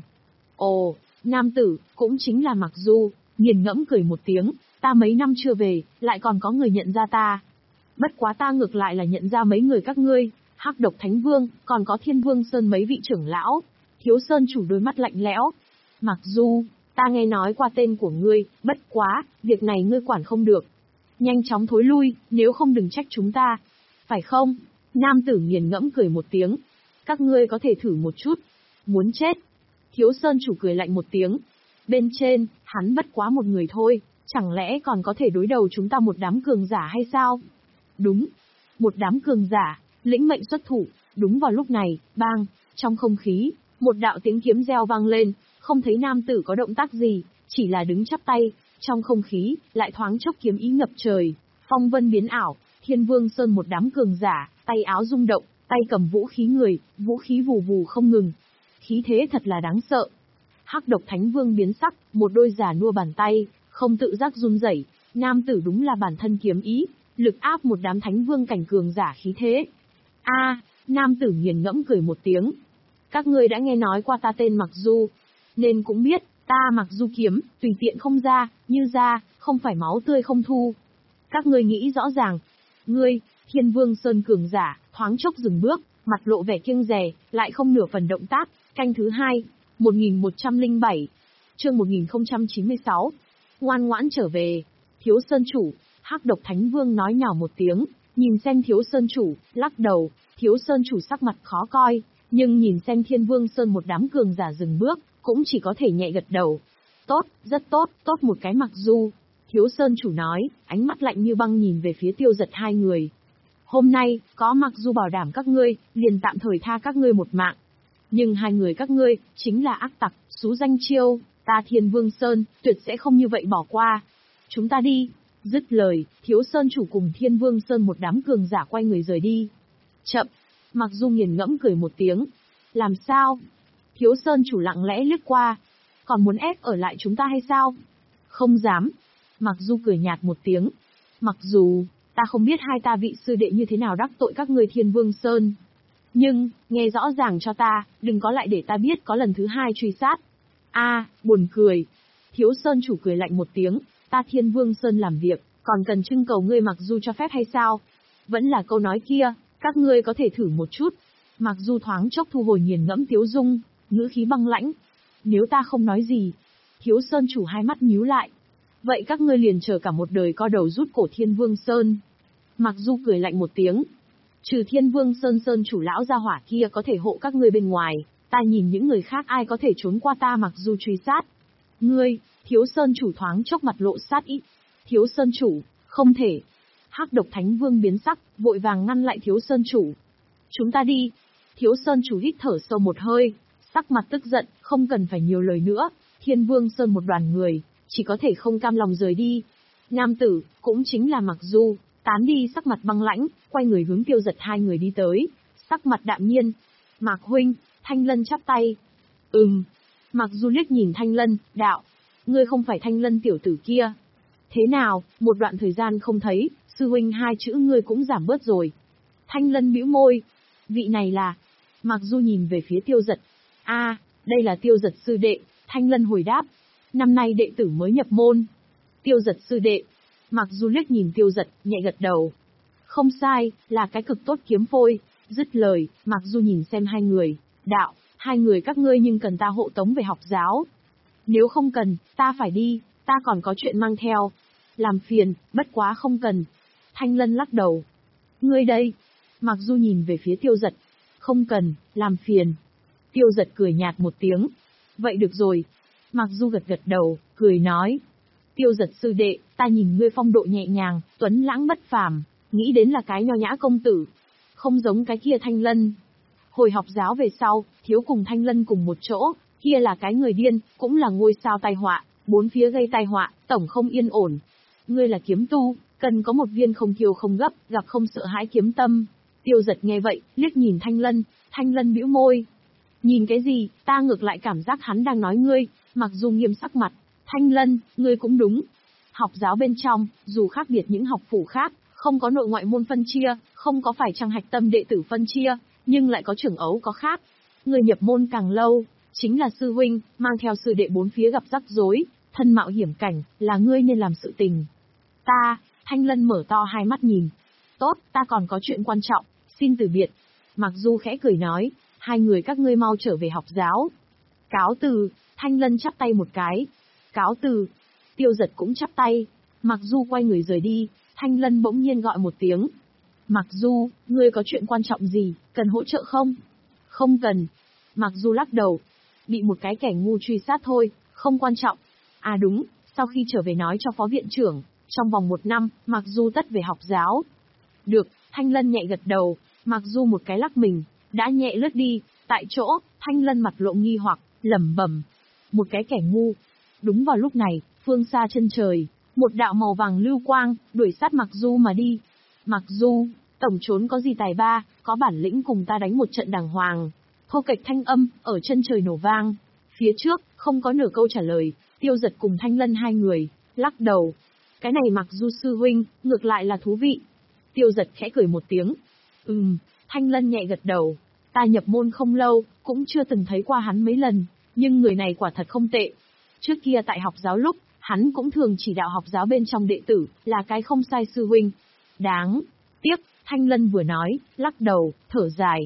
Ồ, nam tử, cũng chính là Mạc Du, nghiền ngẫm cười một tiếng, ta mấy năm chưa về, lại còn có người nhận ra ta. Bất quá ta ngược lại là nhận ra mấy người các ngươi, Hắc Độc Thánh Vương, còn có Thiên Vương Sơn mấy vị trưởng lão. Thiếu Sơn chủ đôi mắt lạnh lẽo. Mạc Du, ta nghe nói qua tên của ngươi, bất quá, việc này ngươi quản không được. Nhanh chóng thối lui, nếu không đừng trách chúng ta. Phải không? Nam tử nghiền ngẫm cười một tiếng. Các ngươi có thể thử một chút. Muốn chết. Thiếu Sơn chủ cười lạnh một tiếng. Bên trên, hắn bất quá một người thôi, chẳng lẽ còn có thể đối đầu chúng ta một đám cường giả hay sao? Đúng. Một đám cường giả, lĩnh mệnh xuất thủ, đúng vào lúc này, bang, trong không khí, một đạo tiếng kiếm reo vang lên, không thấy nam tử có động tác gì, chỉ là đứng chắp tay, trong không khí, lại thoáng chốc kiếm ý ngập trời, phong vân biến ảo, Thiên Vương Sơn một đám cường giả, tay áo rung động, tay cầm vũ khí người, vũ khí vù vù không ngừng. Khí thế thật là đáng sợ. Hắc Độc Thánh Vương biến sắc, một đôi giả nua bàn tay, không tự giác run rẩy, nam tử đúng là bản thân kiếm ý, lực áp một đám thánh vương cảnh cường giả khí thế. A, à, nam tử nghiền ngẫm cười một tiếng. Các ngươi đã nghe nói qua ta tên Mạc Du, nên cũng biết, ta Mạc Du kiếm, tùy tiện không ra, như ra, không phải máu tươi không thu. Các ngươi nghĩ rõ ràng. Ngươi, Thiên Vương Sơn cường giả, thoáng chốc dừng bước, mặt lộ vẻ kiêng dè, lại không nửa phần động tác. Canh thứ hai, một nghìn một trăm lẻ bảy, chương một nghìn không trăm chín mươi sáu. Ngoan ngoãn trở về. Thiếu Sơn chủ, Hắc Độc Thánh Vương nói nhỏ một tiếng, nhìn xem Thiếu Sơn chủ, lắc đầu. Thiếu Sơn chủ sắc mặt khó coi, nhưng nhìn xem Thiên Vương Sơn một đám cường giả dừng bước, cũng chỉ có thể nhẹ gật đầu. Tốt, rất tốt, tốt một cái Mặc Du. Thiếu Sơn chủ nói, ánh mắt lạnh như băng nhìn về phía Tiêu Giật hai người. Hôm nay, có Mặc Du bảo đảm các ngươi, liền tạm thời tha các ngươi một mạng. Nhưng hai người các ngươi, chính là ác tặc, xú danh chiêu, ta Thiên Vương Sơn, tuyệt sẽ không như vậy bỏ qua. Chúng ta đi. Dứt lời, Thiếu Sơn chủ cùng Thiên Vương Sơn một đám cường giả quay người rời đi. Chậm. Mặc Du nghiền ngẫm cười một tiếng. Làm sao? Thiếu Sơn chủ lặng lẽ lướt qua. Còn muốn ép ở lại chúng ta hay sao? Không dám. Mặc Du cười nhạt một tiếng. Mặc dù, ta không biết hai ta vị sư đệ như thế nào đắc tội các ngươi Thiên Vương Sơn. Nhưng, nghe rõ ràng cho ta, đừng có lại để ta biết có lần thứ hai truy sát. A, à, buồn cười. Thiếu Sơn chủ cười lạnh một tiếng, ta Thiên Vương Sơn làm việc, còn cần trưng cầu ngươi Mặc Du cho phép hay sao? Vẫn là câu nói kia, các ngươi có thể thử một chút. Mặc Du thoáng chốc thu hồi nghiền ngẫm tiếu dung, ngữ khí băng lãnh. Nếu ta không nói gì, Thiếu Sơn chủ hai mắt nhíu lại. Vậy các ngươi liền chờ cả một đời co đầu rút cổ Thiên Vương Sơn. Mặc Du cười lạnh một tiếng. Trừ Thiên Vương Sơn Sơn chủ lão gia hỏa kia có thể hộ các ngươi bên ngoài, ta nhìn những người khác ai có thể trốn qua ta Mặc Du truy sát. Ngươi, Thiếu Sơn chủ thoáng chốc mặt lộ sát ý. Thiếu Sơn chủ, không thể. Hắc Độc Thánh Vương biến sắc, vội vàng ngăn lại Thiếu Sơn chủ. Chúng ta đi. Thiếu Sơn chủ hít thở sâu một hơi, sắc mặt tức giận, không cần phải nhiều lời nữa. Thiên Vương Sơn một đoàn người, chỉ có thể không cam lòng rời đi. Nam tử, cũng chính là Mặc Du, tán đi sắc mặt băng lãnh, quay người hướng Tiêu Giật hai người đi tới, sắc mặt đạm nhiên. Mạc huynh, Thanh Lân chắp tay. Ừm. Mặc Du liếc nhìn Thanh Lân, đạo. Ngươi không phải Thanh Lân tiểu tử kia. Thế nào, một đoạn thời gian không thấy, sư huynh hai chữ ngươi cũng giảm bớt rồi. Thanh Lân bĩu môi. Vị này là... Mặc Du nhìn về phía Tiêu Giật. A, à, đây là Tiêu Giật sư đệ. Thanh Lân hồi đáp. Năm nay đệ tử mới nhập môn. Tiêu Giật sư đệ. Mặc Du liếc nhìn Tiêu Giật, nhẹ gật đầu. Không sai, là cái cực tốt kiếm phôi. Dứt lời, Mặc Du nhìn xem hai người. Đạo, hai người các ngươi nhưng cần ta hộ tống về học giáo. Nếu không cần, ta phải đi, ta còn có chuyện mang theo. Làm phiền, bất quá không cần. Thanh Lân lắc đầu. Ngươi đây. Mặc Du nhìn về phía Tiêu Giật. Không cần, làm phiền. Tiêu Giật cười nhạt một tiếng. Vậy được rồi. Mặc Du gật gật đầu, cười nói. Tiêu Giật sư đệ, ta nhìn ngươi phong độ nhẹ nhàng, tuấn lãng bất phàm, nghĩ đến là cái nho nhã công tử. Không giống cái kia Thanh Lân. Hồi học giáo về sau, thiếu cùng Thanh Lân cùng một chỗ, kia là cái người điên, cũng là ngôi sao tai họa, bốn phía gây tai họa, tổng không yên ổn. Ngươi là kiếm tu, cần có một viên không kiêu không gấp, gặp không sợ hãi kiếm tâm. Tiêu Giật nghe vậy, liếc nhìn Thanh Lân, Thanh Lân bĩu môi. Nhìn cái gì, ta ngược lại cảm giác hắn đang nói ngươi. Mặc dù nghiêm sắc mặt. Thanh Lân, ngươi cũng đúng. Học giáo bên trong, dù khác biệt những học phủ khác, không có nội ngoại môn phân chia, không có phải chăng hạch tâm đệ tử phân chia, nhưng lại có trưởng ấu có khác. Người nhập môn càng lâu, chính là sư huynh, mang theo sư đệ bốn phía gặp rắc rối, thân mạo hiểm cảnh, là ngươi nên làm sự tình. Ta, Thanh Lân mở to hai mắt nhìn. Tốt, ta còn có chuyện quan trọng, xin từ biệt. Mặc Du khẽ cười nói, hai người các ngươi mau trở về học giáo. Cáo từ, Thanh Lân chắp tay một cái. Cáo từ, Tiêu Giật cũng chắp tay. Mặc Du quay người rời đi, Thanh Lân bỗng nhiên gọi một tiếng. Mặc Du, ngươi có chuyện quan trọng gì, cần hỗ trợ không? Không cần. Mặc Du lắc đầu. Bị một cái kẻ ngu truy sát thôi, không quan trọng. À đúng, sau khi trở về nói cho phó viện trưởng, trong vòng một năm, Mặc Du tất về học giáo. Được, Thanh Lân nhẹ gật đầu, Mặc Du một cái lắc mình, đã nhẹ lướt đi, tại chỗ, Thanh Lân mặt lộ nghi hoặc, lẩm bẩm. Một cái kẻ ngu. Đúng vào lúc này, phương xa chân trời, một đạo màu vàng lưu quang, đuổi sát Mặc Du mà đi. Mặc Du, tổng trốn có gì tài ba, có bản lĩnh cùng ta đánh một trận đàng hoàng. Thô kệch thanh âm, ở chân trời nổ vang. Phía trước, không có nửa câu trả lời, Tiêu Giật cùng Thanh Lân hai người, lắc đầu. Cái này Mặc Du sư huynh, ngược lại là thú vị. Tiêu Giật khẽ cười một tiếng. Ừm, Thanh Lân nhẹ gật đầu. Ta nhập môn không lâu, cũng chưa từng thấy qua hắn mấy lần, nhưng người này quả thật không tệ. Trước kia tại học giáo lúc, hắn cũng thường chỉ đạo học giáo bên trong đệ tử, là cái không sai sư huynh. Đáng tiếc, Thanh Lân vừa nói, lắc đầu, thở dài.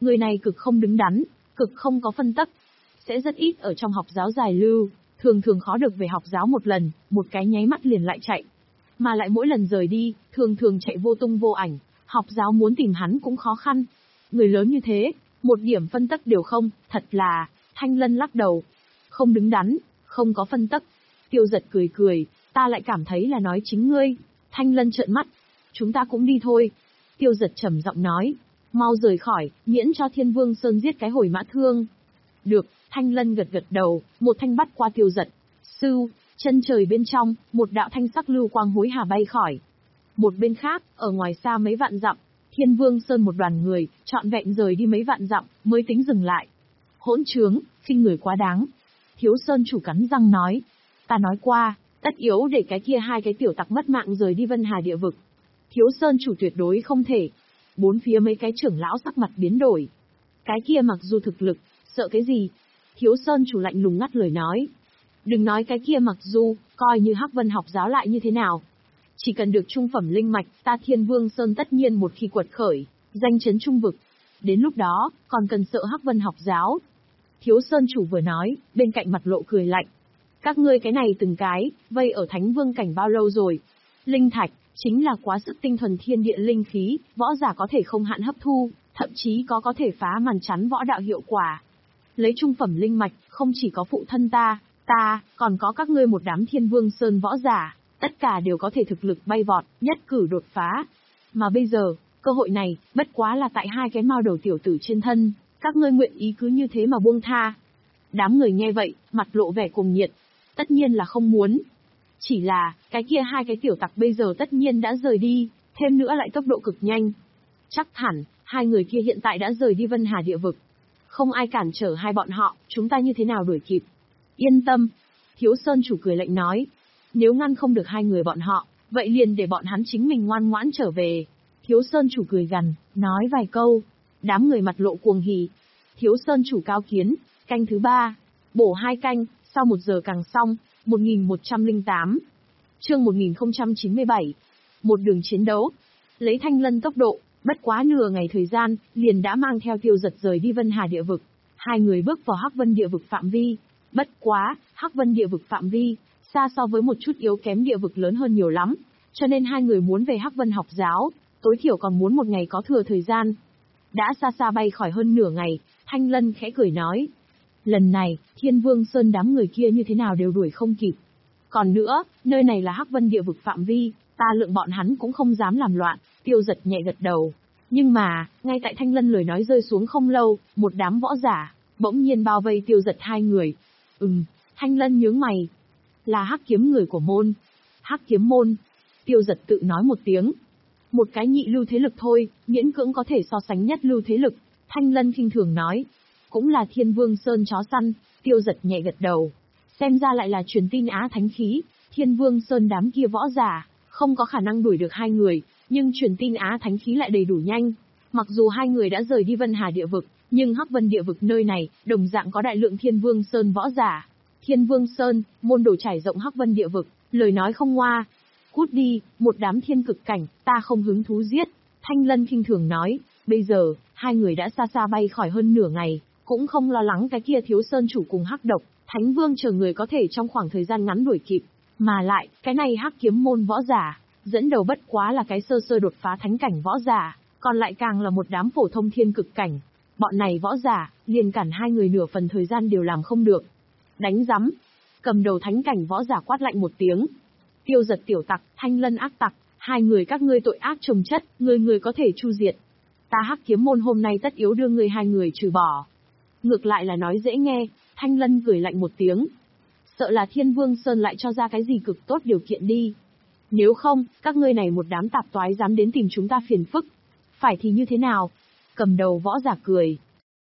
Người này cực không đứng đắn, cực không có phân tắc, sẽ rất ít ở trong học giáo giải lưu, thường thường khó được về học giáo một lần, một cái nháy mắt liền lại chạy. Mà lại mỗi lần rời đi, thường thường chạy vô tung vô ảnh, học giáo muốn tìm hắn cũng khó khăn. Người lớn như thế, một điểm phân tắc đều không, thật là, Thanh Lân lắc đầu. Không đứng đắn, không có phân tắc. Tiêu Giật cười cười, ta lại cảm thấy là nói chính ngươi. Thanh Lân trợn mắt, chúng ta cũng đi thôi. Tiêu Giật trầm giọng nói, mau rời khỏi, miễn cho Thiên Vương Sơn giết cái hồi mã thương. Được, Thanh Lân gật gật đầu, một thanh bắt qua Tiêu Giật. Sưu, chân trời bên trong, một đạo thanh sắc lưu quang hối hả bay khỏi. Một bên khác, ở ngoài xa mấy vạn dặm, Thiên Vương Sơn một đoàn người, trọn vẹn rời đi mấy vạn dặm, mới tính dừng lại. Hỗn trướng, khinh người quá đáng. Thiếu Sơn chủ cắn răng nói. Ta nói qua, tất yếu để cái kia hai cái tiểu tặc mất mạng rời đi Vân Hà địa vực. Thiếu Sơn chủ tuyệt đối không thể. Bốn phía mấy cái trưởng lão sắc mặt biến đổi. Cái kia mặc dù thực lực, sợ cái gì? Thiếu Sơn chủ lạnh lùng ngắt lời nói. Đừng nói cái kia mặc dù, coi như Hắc Vân học giáo lại như thế nào. Chỉ cần được trung phẩm linh mạch, ta Thiên Vương Sơn tất nhiên một khi quật khởi, danh chấn trung vực. Đến lúc đó, còn cần sợ Hắc Vân học giáo. Thiếu Sơn chủ vừa nói, bên cạnh mặt lộ cười lạnh. Các ngươi cái này từng cái, vây ở Thánh Vương cảnh bao lâu rồi? Linh thạch, chính là quá sức tinh thuần thiên địa linh khí, võ giả có thể không hạn hấp thu, thậm chí có có thể phá màn chắn võ đạo hiệu quả. Lấy trung phẩm linh mạch, không chỉ có phụ thân ta, ta, còn có các ngươi một đám Thiên Vương Sơn võ giả, tất cả đều có thể thực lực bay vọt, nhất cử đột phá. Mà bây giờ, cơ hội này, bất quá là tại hai cái mao đầu tiểu tử trên thân, các ngươi nguyện ý cứ như thế mà buông tha. Đám người nghe vậy, mặt lộ vẻ cuồng nhiệt, tất nhiên là không muốn. Chỉ là, cái kia hai cái tiểu tặc bây giờ tất nhiên đã rời đi, thêm nữa lại tốc độ cực nhanh. Chắc hẳn, hai người kia hiện tại đã rời đi Vân Hà địa vực. Không ai cản trở hai bọn họ, chúng ta như thế nào đuổi kịp? Yên tâm. Thiếu Sơn chủ cười lạnh nói. Nếu ngăn không được hai người bọn họ, vậy liền để bọn hắn chính mình ngoan ngoãn trở về. Thiếu Sơn chủ cười gằn, nói vài câu. Đám người mặt lộ cuồng hỉ. Thiếu Sơn chủ cao kiến, canh thứ ba. Bổ hai canh, sau một giờ càng xong, một nghìn một trăm lẻ tám. Chương một nghìn không trăm chín mươi bảy. Một đường chiến đấu. Lấy Thanh Lân tốc độ, bất quá nửa ngày thời gian, liền đã mang theo Tiêu Giật rời đi Vân Hà địa vực. Hai người bước vào Hắc Vân địa vực phạm vi. Bất quá, Hắc Vân địa vực phạm vi, xa so với một chút yếu kém địa vực lớn hơn nhiều lắm. Cho nên hai người muốn về Hắc Vân học giáo, tối thiểu còn muốn một ngày có thừa thời gian. Đã xa xa bay khỏi hơn nửa ngày, Thanh Lân khẽ cười nói. Lần này, Thiên Vương Sơn đám người kia như thế nào đều đuổi không kịp. Còn nữa, nơi này là Hắc Vân địa vực phạm vi, ta lượng bọn hắn cũng không dám làm loạn. Tiêu Giật nhẹ gật đầu. Nhưng mà, ngay tại Thanh Lân lời nói rơi xuống không lâu, một đám võ giả, bỗng nhiên bao vây Tiêu Giật hai người. Ừm, Thanh Lân nhướng mày. Là Hắc Kiếm người của môn. Hắc Kiếm môn. Tiêu Giật tự nói một tiếng. Một cái nhị lưu thế lực thôi, miễn cưỡng có thể so sánh nhất lưu thế lực. Thanh Lân khinh thường nói. Cũng là Thiên Vương Sơn chó săn. Tiêu Giật nhẹ gật đầu. Xem ra lại là truyền tin Á Thánh Khí. Thiên Vương Sơn đám kia võ giả, không có khả năng đuổi được hai người, nhưng truyền tin Á Thánh Khí lại đầy đủ nhanh. Mặc dù hai người đã rời đi Vân Hà địa vực, nhưng Hắc Vân địa vực nơi này, đồng dạng có đại lượng Thiên Vương Sơn võ giả. Thiên Vương Sơn, môn đồ trải rộng Hắc Vân địa vực, lời nói không ngoa. Cút đi, một đám thiên cực cảnh, ta không hứng thú giết. Thanh Lân khinh thường nói, bây giờ, hai người đã xa xa bay khỏi hơn nửa ngày, cũng không lo lắng cái kia Thiếu Sơn chủ cùng Hắc Độc, Thánh Vương chờ người có thể trong khoảng thời gian ngắn đuổi kịp. Mà lại, cái này Hắc Kiếm môn võ giả, dẫn đầu bất quá là cái sơ sơ đột phá thánh cảnh võ giả, còn lại càng là một đám phổ thông thiên cực cảnh. Bọn này võ giả, liền cản hai người nửa phần thời gian đều làm không được. Đánh rắm. Cầm đầu thánh cảnh võ giả quát lạnh một tiếng. Tiêu Giật tiểu tặc, Thanh Lân ác tặc, hai người các ngươi tội ác chồng chất, người người có thể chu diệt. Ta Hắc Kiếm môn hôm nay tất yếu đưa người hai người trừ bỏ. Ngược lại là nói dễ nghe, Thanh Lân cười lạnh một tiếng. Sợ là Thiên Vương Sơn lại cho ra cái gì cực tốt điều kiện đi. Nếu không, các ngươi này một đám tạp toái dám đến tìm chúng ta phiền phức. Phải thì như thế nào? Cầm đầu võ giả cười.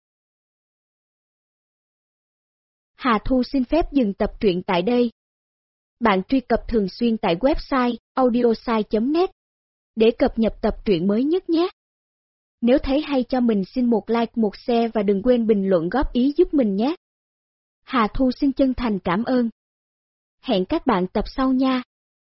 Hà Thu xin phép dừng tập truyện tại đây. Bạn truy cập thường xuyên tại website audiosai chấm net để cập nhật tập truyện mới nhất nhé. Nếu thấy hay cho mình xin một like một share và đừng quên bình luận góp ý giúp mình nhé. Hà Thu xin chân thành cảm ơn. Hẹn các bạn tập sau nha.